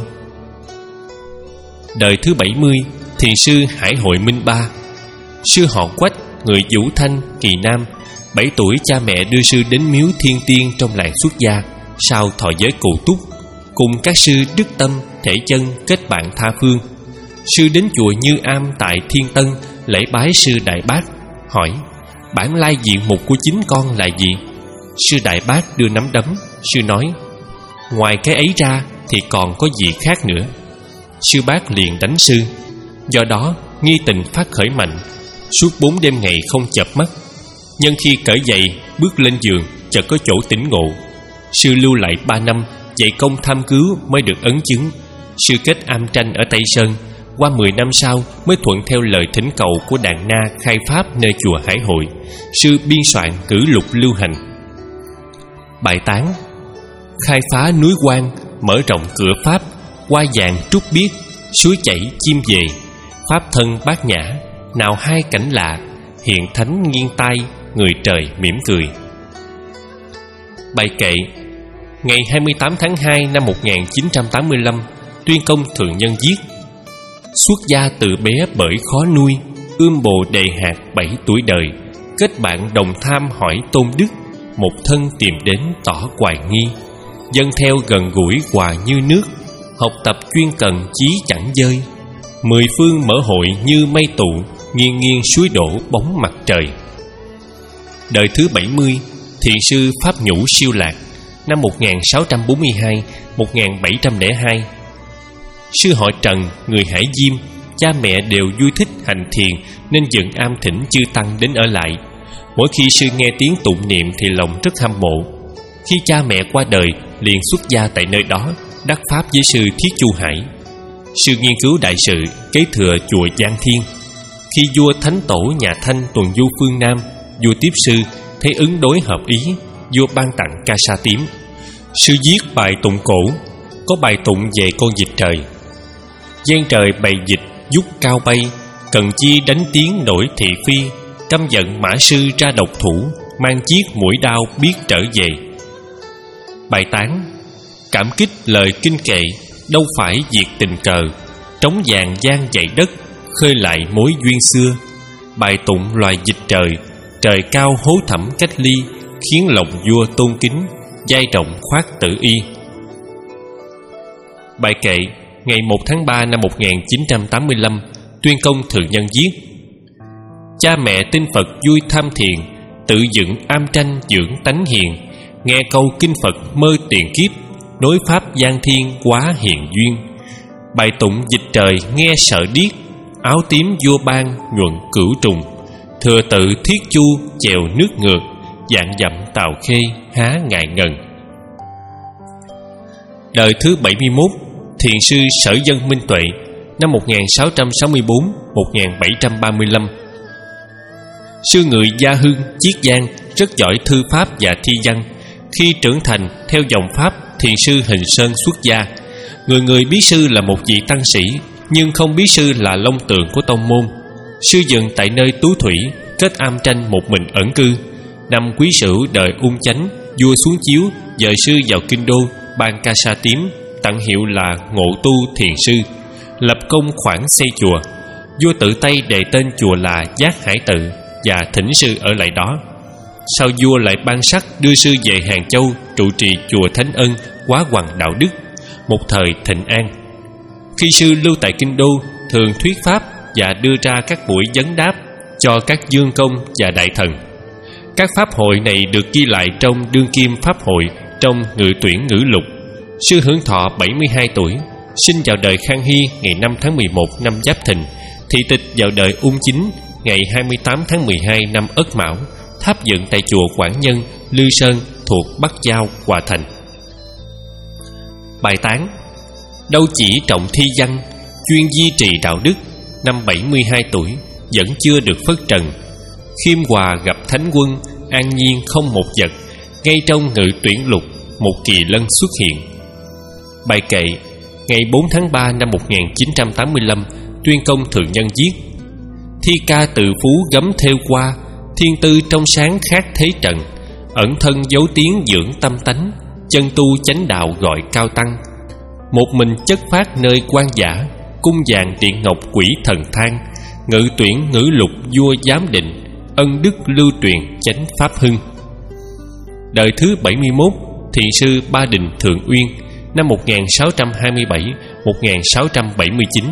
A: Đời thứ bảy mươi, thiền sư Hải Hội Minh Ba. Sư họ Quách, người Vũ Thanh, Kỳ Nam. Bảy tuổi cha mẹ đưa sư đến miếu Thiên Tiên trong làng xuất gia, sau thọ giới cụ túc, cùng các sư Đức Tâm, Thể Chân kết bạn tha phương. Sư đến chùa Như Am tại Thiên Tân lễ bái sư Đại Bác, hỏi: bản lai diện mục của chính con là gì? Sư Đại Bác đưa nắm đấm. Sư nói: ngoài cái ấy ra thì còn có gì khác nữa. Sư Bác liền đánh sư. Do đó nghi tình phát khởi mạnh, suốt bốn đêm ngày không chợp mắt. Nhân khi cởi giày bước lên giường, chợt có chỗ tỉnh ngộ. Sư lưu lại ba năm, dạy công tham cứu mới được ấn chứng. Sư kết am tranh ở Tây Sơn. Qua mười năm sau mới thuận theo lời thỉnh cầu của Đàn Na khai pháp nơi chùa Hải Hội. Sư biên soạn ngữ lục lưu hành. Bài tán. Khai phá núi Quan, mở rộng cửa pháp, hoa vàng trúc biếc, suối chảy chim về. Pháp thân bát nhã, nào hai cảnh lạ, hiện thánh nghiêng tai, người trời mỉm cười. Bài kệ. Ngày hai mươi tám tháng hai năm một nghìn chín trăm tám mươi lăm, Tuyên Công Thượng Nhân viết: xuất gia từ bé bởi khó nuôi, ươm bồ đề hạt bảy tuổi đời. Kết bạn đồng tham hỏi tôn đức, một thân tìm đến tỏ hoài nghi. Dân theo gần gũi hòa như nước, học tập chuyên cần chí chẳng dơi. Mười phương mở hội như mây tụ, nghiêng nghiêng suối đổ bóng mặt trời. Đời thứ bảy mươi, thiền sư Pháp Nhũ Siêu Lạc. Năm một nghìn sáu trăm bốn mươi hai đến một nghìn bảy trăm lẻ hai. Sư họ Trần, người Hải Diêm. Cha mẹ đều vui thích hành thiền nên dựng am thỉnh chư tăng đến ở lại. Mỗi khi sư nghe tiếng tụng niệm thì lòng rất hâm mộ. Khi cha mẹ qua đời, liền xuất gia tại nơi đó, đắc pháp với sư Thiết Chu Hải. Sư nghiên cứu đại sự, kế thừa chùa Giang Thiên. Khi vua Thánh Tổ nhà Thanh tuần du phương Nam, vua tiếp sư thấy ứng đối hợp ý, vua ban tặng ca sa tím. Sư viết bài tụng cổ, có bài tụng về con vịt trời. Giang trời bày dịch giúp cao bay, cần chi đánh tiếng đổi thị phi. Căm giận mã sư ra độc thủ, mang chiếc mũi đao biết trở về. Bài tán. Cảm kích lời kinh kệ, đâu phải diệt tình cờ. Trống vàng gian dậy đất, khơi lại mối duyên xưa. Bài tụng loài dịch trời, trời cao hố thẳm cách ly, khiến lòng vua tôn kính, vai trọng khoác tử y. Bài kệ ngày một tháng ba năm một nghìn chín trăm tám mươi lăm, tuyên công thượng nhân viết: Cha mẹ tin Phật vui tham thiền, tự dựng am tranh dưỡng tánh hiền. Nghe câu kinh Phật mơ tiền kiếp, nối pháp gian thiên quá hiền duyên. Bài tụng dịch trời nghe sợ điếc, áo tím vua ban nhuận cửu trùng. Thừa tự thiết chu chèo nước ngược, dạng dặm tàu khê há ngại ngần. Đời thứ bảy mươi mốt, thiền sư Sở Dân Minh Tuệ, năm một nghìn sáu trăm sáu mươi bốn đến một nghìn bảy trăm ba mươi lăm. Sư người Gia Hưng, Chiết Giang, rất giỏi thư pháp và thi văn. Khi trưởng thành theo dòng pháp thiền sư Hình Sơn xuất gia. Người người biết sư là một vị tăng sĩ, nhưng không biết sư là long tượng của tông môn. Sư dừng tại nơi Tú Thủy, kết am tranh một mình ẩn cư. Năm Quý Sửu đời Ung Chánh, vua xuống chiếu dời sư vào kinh đô, ban ca sa tím, tặng hiệu là Ngộ Tu Thiền Sư, lập công khoản xây chùa. Vua tự tay đề tên chùa là Giác Hải Tự và thỉnh sư ở lại đó. Sau vua lại ban sắc đưa sư về Hàng Châu trụ trì chùa Thánh Ân, Quá Hoằng Đạo Đức, một thời thịnh an. Khi sư lưu tại kinh đô, thường thuyết pháp và đưa ra các buổi vấn đáp cho các vương công và đại thần. Các pháp hội này được ghi lại trong Đương Kim Pháp Hội trong Ngự Tuyển Ngữ Lục. Sư hưởng thọ bảy mươi hai tuổi, sinh vào đời Khang Hy ngày năm tháng mười một năm Giáp Thìn, thị tịch vào đời Ung Chính ngày hai mươi tám tháng mười hai năm Ất Mão, tháp dựng tại chùa Quảng Nhân, Lư Sơn thuộc Bắc Giao, Hòa Thành. Bài tán: Đâu chỉ trọng thi văn, chuyên duy trì đạo đức, năm bảy mươi hai tuổi vẫn chưa được phất trần. Khiêm hòa gặp thánh quân, an nhiên không một vật, ngay trong Ngự Tuyển Lục một kỳ lân xuất hiện. Bài kệ ngày bốn tháng ba năm một nghìn chín trăm tám mươi lăm, tuyên công thượng nhân viết: Thi ca tự phú gấm thêu qua, thiên tư trong sáng khác thế trần. Ẩn thân giấu tiếng dưỡng tâm tánh, chân tu chánh đạo gọi cao tăng. Một mình chất phát nơi quan giả, cung vàng điện ngọc quỷ thần thang. Ngự tuyển ngữ lục vua giám định, ân đức lưu truyền chánh pháp hưng. Đời thứ bảy mươi mốt, thiền sư Ba Đình Thượng Uyên, năm một nghìn sáu trăm hai mươi bảy đến một nghìn sáu trăm bảy mươi chín.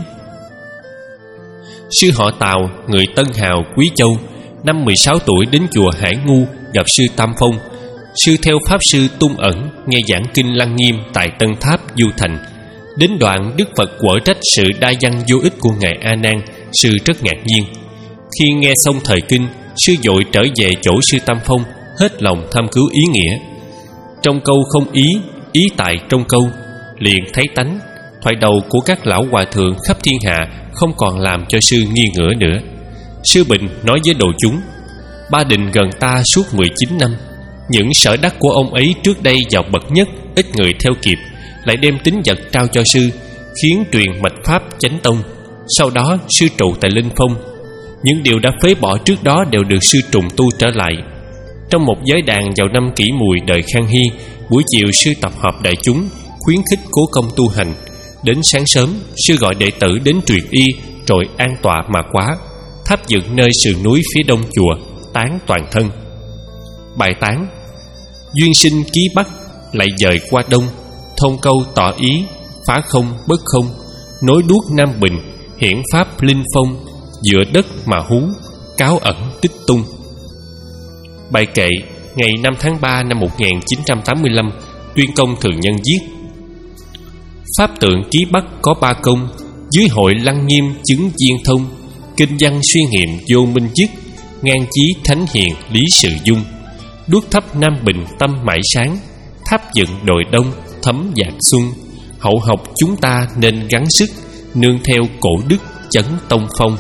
A: Sư họ Tào, người Tân Hào, Quý Châu, năm mười sáu tuổi đến chùa Hải Ngu gặp sư Tam Phong. Sư theo pháp sư Tung Ẩn nghe giảng kinh Lăng Nghiêm tại Tân Tháp, Du Thành. Đến đoạn Đức Phật quở trách sự đa văn vô ích của ngài A Nan, sư rất ngạc nhiên. Khi nghe xong thời kinh, sư vội trở về chỗ sư Tam Phong, hết lòng thâm cứu ý nghĩa. Trong câu không ý, ý tại trong câu, liền thấy tánh. Thoại đầu của các lão hòa thượng khắp thiên hạ không còn làm cho sư nghi ngửa nữa. Sư Bình nói với đồ chúng: Ba Đình gần ta suốt mười chín năm. Những sở đắc của ông ấy trước đây giàu bậc nhất, ít người theo kịp, lại đem tín vật trao cho sư, khiến truyền mạch pháp chánh tông. Sau đó sư trụ tại Linh Phong. Những điều đã phế bỏ trước đó đều được sư trùng tu trở lại. Trong một giới đàn vào năm Kỷ Mùi đời Khang Hy, buổi chiều sư tập hợp đại chúng, khuyến khích cố công tu hành. Đến sáng sớm, sư gọi đệ tử đến truyền y, rồi an tọa mà quá, tháp dựng nơi sườn núi phía đông chùa, tán toàn thân. Bài tán: Duyên sinh ký Bắc, lại dời qua Đông. Thông câu tỏ ý, phá không bất không, nối đuốc Nam Bình, hiển pháp linh phong. Dựa đất mà hú, cáo ẩn tích tung. Bài kệ ngày năm tháng ba năm một nghìn chín trăm tám mươi lăm, tuyên công thượng nhân viết: Pháp tượng ký Bắc có ba công, dưới hội Lăng Nghiêm chứng viên thông. Kinh văn suy nghiệm vô minh dứt, ngang chí thánh hiền lý sự dung. Đuốc thấp Nam Bình tâm mãi sáng, tháp dựng đồi Đông thấm dạng xuân. Hậu học chúng ta nên gắng sức, nương theo cổ đức chấn tông phong.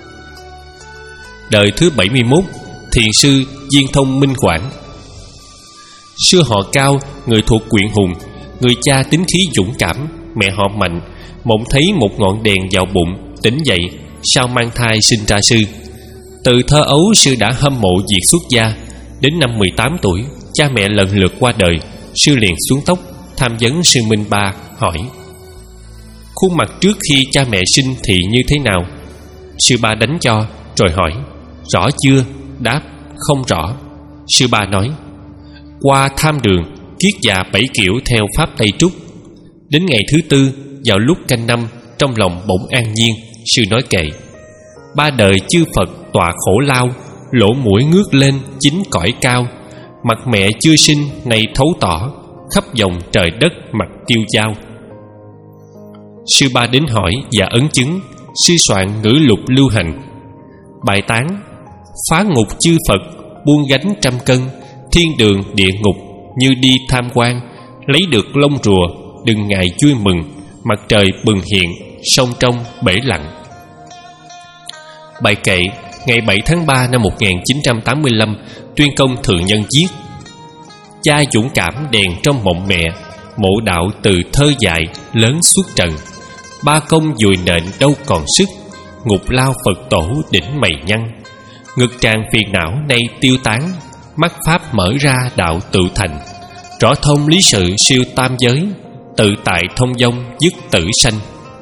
A: Đời thứ bảy mươi mốt, thiền sư Viên Thông Minh Quảng. Sư họ Cao, người thuộc huyện Hùng. Người cha tính khí dũng cảm, mẹ họ Mạnh. Mộng thấy một ngọn đèn vào bụng, tỉnh dậy, sau mang thai sinh ra sư. Từ thơ ấu sư đã hâm mộ việc xuất gia. Đến năm mười tám tuổi, cha mẹ lần lượt qua đời. Sư liền xuống tóc, tham vấn sư Minh Ba, hỏi: Khuôn mặt trước khi cha mẹ sinh thì như thế nào? Sư Ba đánh cho, rồi hỏi: Rõ chưa? Đáp: Không rõ. Sư Ba nói: Qua tham đường, kiết già bảy kiểu theo pháp Tây Trúc. Đến ngày thứ tư, vào lúc canh năm, trong lòng bỗng an nhiên. Sư nói kệ: ba đời chư Phật tọa khổ lao, lỗ mũi ngước lên chính cõi cao. Mặt mẹ chưa sinh nay thấu tỏ, khắp vòng trời đất mặt tiêu dao. Sư ba đến hỏi và ấn chứng. Sư soạn ngữ lục lưu hành. Bài tán: phá ngục chư Phật, buông gánh trăm cân. Thiên đường địa ngục như đi tham quan. Lấy được lông rùa, đừng ngại vui mừng. Mặt trời bừng hiện, sông trong bể lặng. Bài kệ ngày bảy tháng ba năm một nghìn chín trăm tám mươi lăm, tuyên công thượng nhân viết: cha dũng cảm đèn trong mộng mẹ, mộ đạo từ thơ dại lớn suốt trần. Ba công dùi nện đâu còn sức, ngục lao Phật tổ đỉnh mày nhăn. Ngực tràn phiền não nay tiêu tán, mắt pháp mở ra đạo tự thành. Rõ thông lý sự siêu tam giới, tự tại thông dong dứt tử sanh.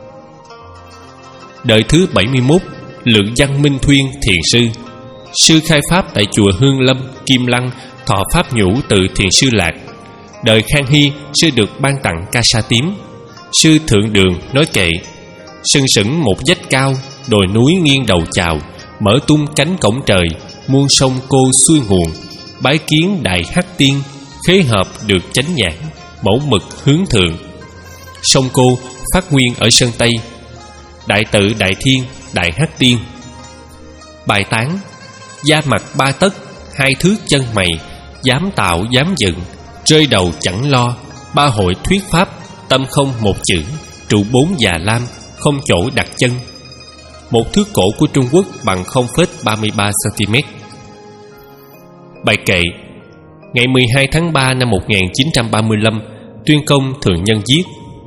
A: Đời thứ bảy mươi mốt, Lượng Văn Minh Thuyên thiền sư. Sư khai pháp tại chùa Hương Lâm, Kim Lăng, thọ pháp nhũ từ thiền sư Lạc. Đời Khang Hy, sư được ban tặng ca sa tím. Sư thượng đường nói kệ: sừng sững một vách cao, đồi núi nghiêng đầu chào. Mở tung cánh cổng trời, muôn sông cô xuôi nguồn. Bái kiến đại hắc tiên, khế hợp được chánh nhãn, mẫu mực hướng thượng. Sông cô phát nguyên ở Sơn Tây, đại tự đại thiên đại hắc tiên. Bài tán: da mặt ba tấc, hai thước chân mày. Dám tạo dám dựng, rơi đầu chẳng lo. Ba hội thuyết pháp, tâm không một chữ. Trụ bốn già lam, không chỗ đặt chân. Một thước cổ của Trung Quốc bằng không phẩy ba mươi ba xăng-ti-mét. Bài kệ ngày mười hai tháng ba năm một nghìn chín trăm ba mươi lăm, tuyên công thượng nhân viết: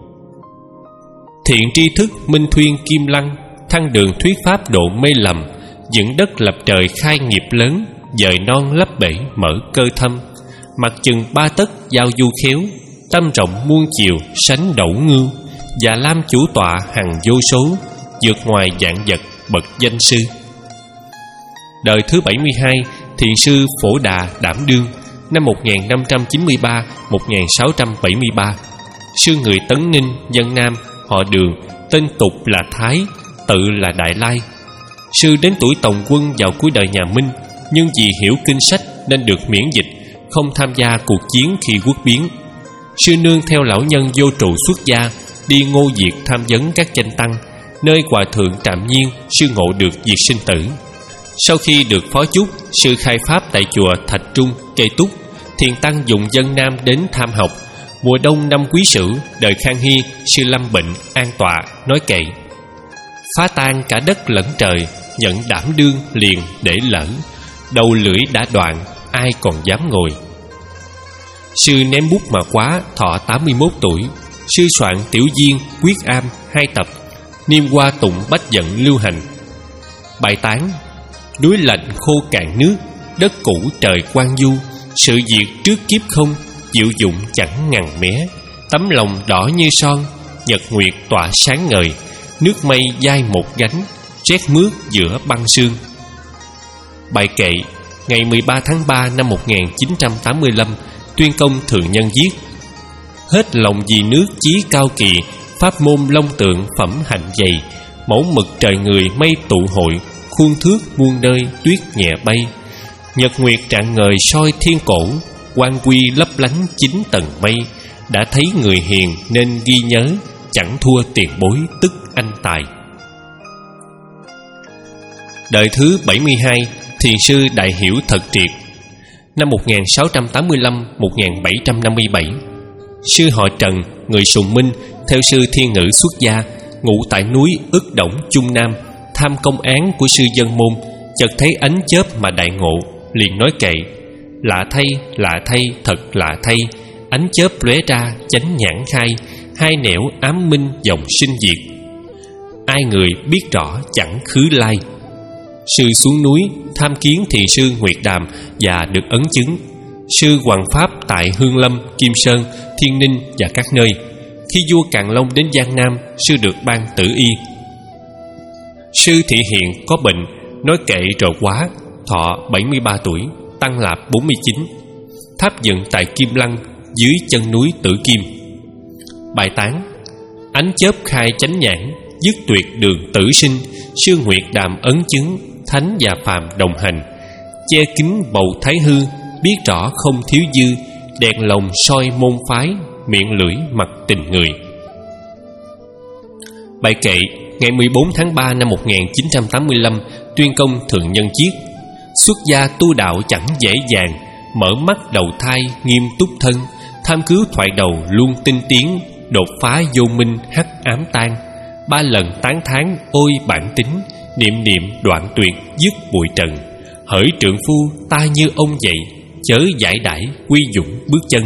A: thiện tri thức minh thuyên Kim Lăng, thăng đường thuyết pháp độ mê lầm. Dựng đất lập trời khai nghiệp lớn, dời non lấp bể mở cơ thâm. Mặt chừng ba tấc giao du khéo, tâm rộng muôn chiều sánh đẩu ngưu. Và lam chủ tọa hằng vô số, vượt ngoài vạn vật bậc danh sư. Đời thứ bảy mươi hai, thiền sư Phổ Đà đảm đương. Năm một nghìn năm trăm chín mươi ba đến một nghìn sáu trăm bảy mươi ba. Sư người Tấn Ninh, dân Nam, họ Đường, tên tục là Thái, tự là Đại Lai. Sư đến tuổi tòng quân vào cuối đời nhà Minh, nhưng vì hiểu kinh sách nên được miễn dịch, không tham gia cuộc chiến khi quốc biến. Sư nương theo lão nhân vô trụ xuất gia, đi Ngô Diệt tham vấn các chánh tăng. Nơi hòa thượng Trạm Nhiên, sư ngộ được diệt sinh tử. Sau khi được phó chúc, sư khai pháp tại chùa Thạch Trung, Cây Túc. Thiền tăng dùng dân Nam đến tham học. Mùa đông năm Quý Sửu, đời Khang Hy, sư lâm bệnh an tọa nói kệ: phá tan cả đất lẫn trời, nhận đảm đương liền để lỡ. Đầu lưỡi đã đoạn, ai còn dám ngồi. Sư ném bút mà quá, thọ tám mươi mốt tuổi. Sư soạn Tiểu Duyên, Quyết Am hai tập, Niêm Hoa Tụng Bách Vận lưu hành. Bài tán: núi lạnh khô cạn nước, đất cũ trời quang du. Sự việc trước kiếp không, diệu dụng chẳng ngằn mé. Tấm lòng đỏ như son, nhật nguyệt tỏa sáng ngời. Nước mây dai một gánh, rét mướt giữa băng sương. Bài kệ ngày mười ba tháng ba năm một nghìn chín trăm tám mươi lăm, tuyên công thượng nhân viết: hết lòng vì nước chí cao kỳ, pháp môn long tượng phẩm hạnh dày. Mẫu mực trời người mây tụ hội, khuôn thước muôn nơi tuyết nhẹ bay. Nhật nguyệt trạng ngời soi thiên cổ, quan quy lấp lánh chín tầng mây. Đã thấy người hiền nên ghi nhớ, chẳng thua tiền bối tức anh tài. Đời thứ bảy mươi hai, thiền sư Đại Hiểu Thật Triệt. Năm một nghìn sáu trăm tám mươi lăm đến một nghìn bảy trăm năm mươi bảy. Sư họ Trần, người Sùng Minh, theo sư Thiên Ngữ xuất gia, ngụ tại núi Ức Đổng, Trung Nam. Tham công án của sư Dân Môn, chợt thấy ánh chớp mà đại ngộ, liền nói kệ: lạ thay, lạ thay, thật lạ thay. Ánh chớp lóe ra chánh nhãn khai, hai nẻo ám minh dòng sinh diệt. Ai người biết rõ chẳng khứ lai. Sư xuống núi tham kiến thiền sư Nguyệt Đàm và được ấn chứng. Sư hoằng pháp tại Hương Lâm, Kim Sơn, Thiên Ninh và các nơi. Khi vua Càn Long đến Giang Nam, sư được ban tử y. Sư Thị Hiện có bệnh, nói kệ rồi quá, thọ bảy mươi ba tuổi, tăng lạp bốn mươi chín. Tháp dựng tại Kim Lăng, dưới chân núi Tử Kim. Bài tán: Ánh chớp khai chánh nhãn, dứt tuyệt đường tử sinh. Sư nguyệt đàm ấn chứng, thánh và phàm đồng hành. Che kính bầu thái hư, biết rõ không thiếu dư. Đèn lồng soi môn phái, miệng lưỡi mặt tình người. Bài kệ ngày mười bốn tháng ba năm một nghìn chín trăm tám mươi lăm, tuyên công thượng nhân chiết. Xuất gia tu đạo chẳng dễ dàng, mở mắt đầu thai nghiêm túc thân. Tham cứu thoại đầu luôn tinh tiến, đột phá vô minh hắc ám tan. Ba lần tán thán ôi bản tính, niệm niệm đoạn tuyệt dứt bụi trần. Hỡi trượng phu ta như ông vậy, chớ giải đãi quy dũng bước chân.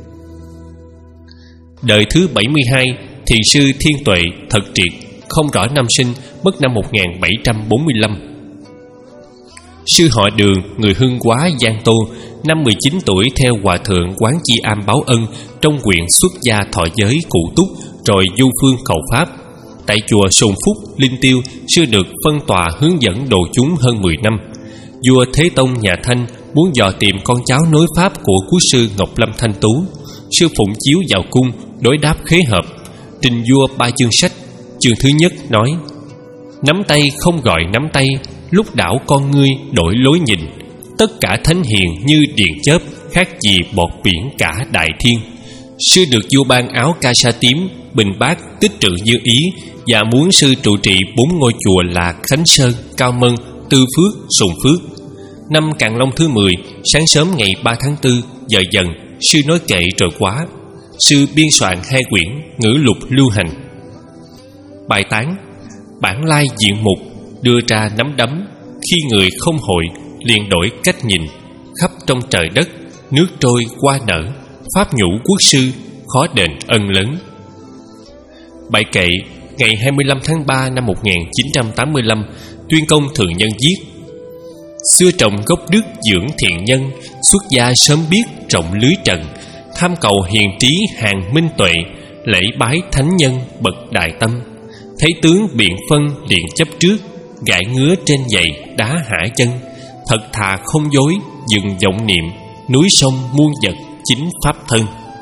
A: Đời thứ bảy mươi hai, thiền sư Thiên Tuệ thật triệt, không rõ năm sinh, mất năm một nghìn bảy trăm bốn mươi lăm. Sư họ Đường, người Hương Hóa, Giang Tô, năm mười chín tuổi theo Hòa thượng Quán Chi Am báo ân trong quyện xuất gia thọ giới cụ túc, rồi du phương cầu pháp. Tại chùa Sùng Phúc, Linh Tiêu, sư được phân tòa hướng dẫn độ chúng hơn mười năm. Vua Thế Tông nhà Thanh muốn dò tìm con cháu nối pháp của quốc sư Ngọc Lâm Thanh Tú. Sư phụng chiếu vào cung, đối đáp khế hợp, trình vua ba chương sách. Chương thứ nhất nói: nắm tay không gọi nắm tay, lúc đảo con ngươi đổi lối nhìn. Tất cả thánh hiền như điện chớp, khác gì bọt biển cả đại thiên. Sư được vua ban áo ca sa tím, bình bát, tích trữ như ý, và muốn sư trụ trì bốn ngôi chùa là Khánh Sơn, Cao Mân, Tư Phước, Sùng Phước. Năm Càn Long thứ mười, sáng sớm ngày ba tháng tư, giờ dần, sư nói kệ rồi quá. Sư biên soạn hai quyển ngữ lục lưu hành. Bài tán: bản lai diện mục, đưa ra nắm đấm. Khi người không hội, liền đổi cách nhìn. Khắp trong trời đất, nước trôi qua nở. Pháp nhũ quốc sư, khó đền ân lớn. Bài kệ ngày hai mươi lăm tháng ba năm một nghìn chín trăm tám mươi lăm, tuyên công thượng nhân viết: xưa trồng gốc đức dưỡng thiện nhân, xuất gia sớm biết rộng lưới trần. Tham cầu hiền trí hàng minh tuệ, lễ bái thánh nhân bậc đại tâm. Thấy tướng biện phân liền chấp trước, gãi ngứa trên giày đá hạ chân. Thật thà không dối dừng vọng niệm, núi sông muôn vật chính pháp thân.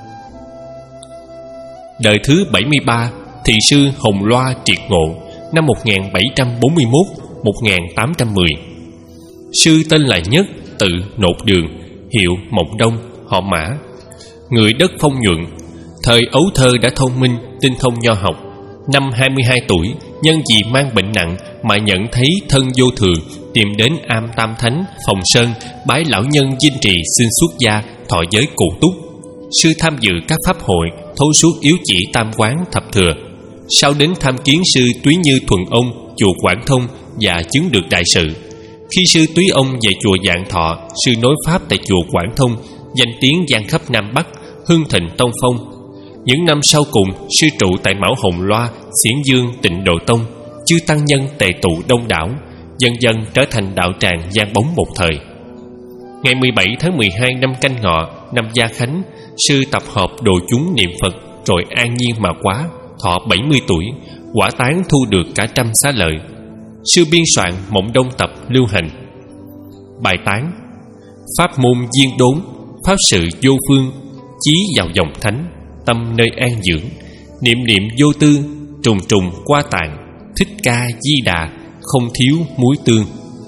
A: Đời thứ bảy mươi ba, thị sư Hồng Loa triệt ngộ, năm một nghìn bảy trăm bốn mươi mốt đến một nghìn tám trăm mười. Sư tên là Nhất, tự Nột Đường, hiệu Mộng Đông, họ Mã, người đất Phong Nhuận. Thời ấu thơ đã thông minh, tinh thông nho học. Năm hai mươi hai tuổi, nhân vì mang bệnh nặng mà nhận thấy thân vô thường, tìm đến Am Tam Thánh, Phòng Sơn, bái lão nhân Dinh Trì xin xuất gia, thọ giới cụ túc. Sư tham dự các pháp hội, thấu suốt yếu chỉ tam quán thập thừa. Sau đến tham kiến sư Túy Như Thuần Ông, chùa Quảng Thông, và chứng được đại sự. Khi sư Túy Ông về chùa Vạn Thọ, sư nối pháp tại chùa Quảng Thông, danh tiếng vang khắp Nam Bắc, hưng thịnh tông phong. Những năm sau cùng, sư trụ tại Mão Hồng Loa, Xiển Dương, Tịnh Độ Tông, chư tăng nhân tề tụ đông đảo, dần dần trở thành đạo tràng vang bóng một thời. Ngày mười bảy tháng mười hai năm Canh Ngọ, năm Gia Khánh, sư tập hợp đồ chúng niệm Phật, rồi an nhiên mà quá, thọ bảy mươi tuổi, quả tán thu được cả trăm xá lợi. Sư biên soạn Mộng Đông tập lưu hành. Bài tán: pháp môn viên đốn, pháp sự vô phương, chí vào dòng thánh, tâm nơi an dưỡng. Niệm niệm vô tư, trùng trùng qua tạng, Thích Ca Di Đà, không thiếu muối tương.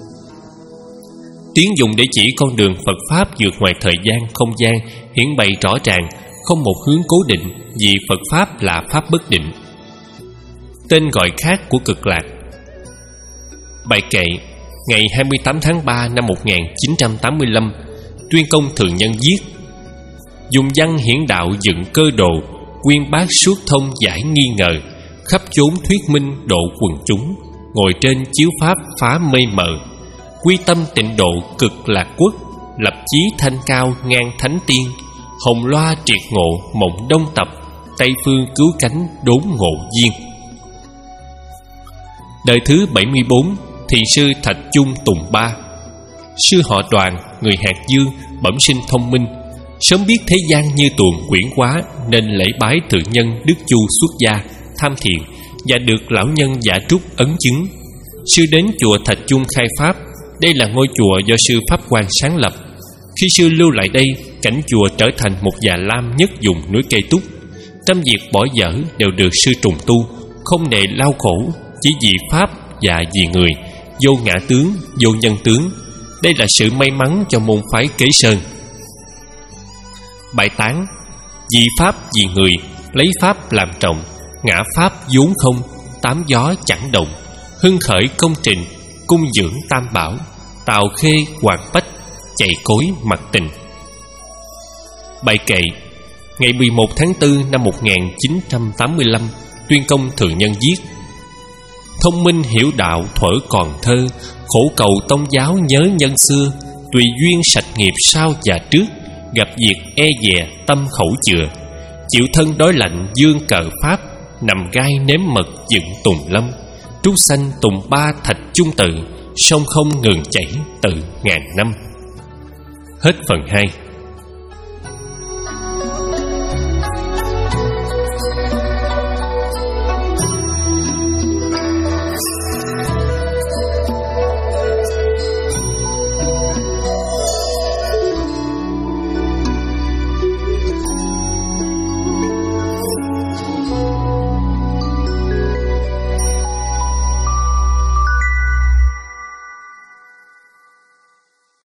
A: Tiếng dùng để chỉ con đường Phật Pháp vượt ngoài thời gian, không gian, hiển bày rõ ràng, không một hướng cố định, vì Phật Pháp là Pháp bất định. Tên gọi khác của cực lạc. Bài kệ ngày hai mươi tám tháng ba năm một nghìn chín trăm tám mươi lăm, tuyên công thượng nhân viết: dùng văn hiển đạo dựng cơ đồ, quyên bác suốt thông giải nghi ngờ. Khắp chốn thuyết minh độ quần chúng, ngồi trên chiếu pháp phá mây mờ. Quy tâm tịnh độ cực lạc quốc, lập chí thanh cao ngang thánh tiên. Hồng Loa triệt ngộ Mộng Đông tập, Tây phương cứu cánh đốn ngộ duyên. Đời thứ bảy mươi bốn, thị sư Thạch Chung Tùng Ba. Sư họ Đoàn, người Hạt Dương, bẩm sinh thông minh. Sớm biết thế gian như tuồng quyển quá, nên lễ bái thượng nhân Đức Chu xuất gia, tham thiền, và được lão nhân Dạ Trúc ấn chứng. Sư đến chùa Thạch Chung khai pháp. Đây là ngôi chùa do sư Pháp Quan sáng lập. Khi sư lưu lại đây, cảnh chùa trở thành một già lam nhất vùng núi Cây Túc. Trăm việc bỏ dở đều được sư trùng tu, không nề lao khổ, chỉ vì pháp và vì người, vô ngã tướng, vô nhân tướng. Đây là sự may mắn cho môn phái Kế Sơn. Bài tán: vì pháp vì người, lấy pháp làm trọng, ngã pháp vốn không, tám gió chẳng động, hưng khởi công trình, cung dưỡng tam bảo, tào khê hoàng bách, chạy cối mặt tình. Bài kệ: ngày mười một tháng tư năm một nghìn chín trăm tám mươi lăm, Tuyên Công Thượng Nhân viết: thông minh hiểu đạo thuở còn thơ, khổ cầu tông giáo nhớ nhân xưa, tùy duyên sạch nghiệp sau và trước, gặp việc e dè tâm khẩu chừa, chịu thân đói lạnh dương cờ pháp, nằm gai nếm mật dựng tùng lâm, trúc xanh tùng ba thạch chung tự, sông không ngừng chảy từ ngàn năm. Hết phần hai.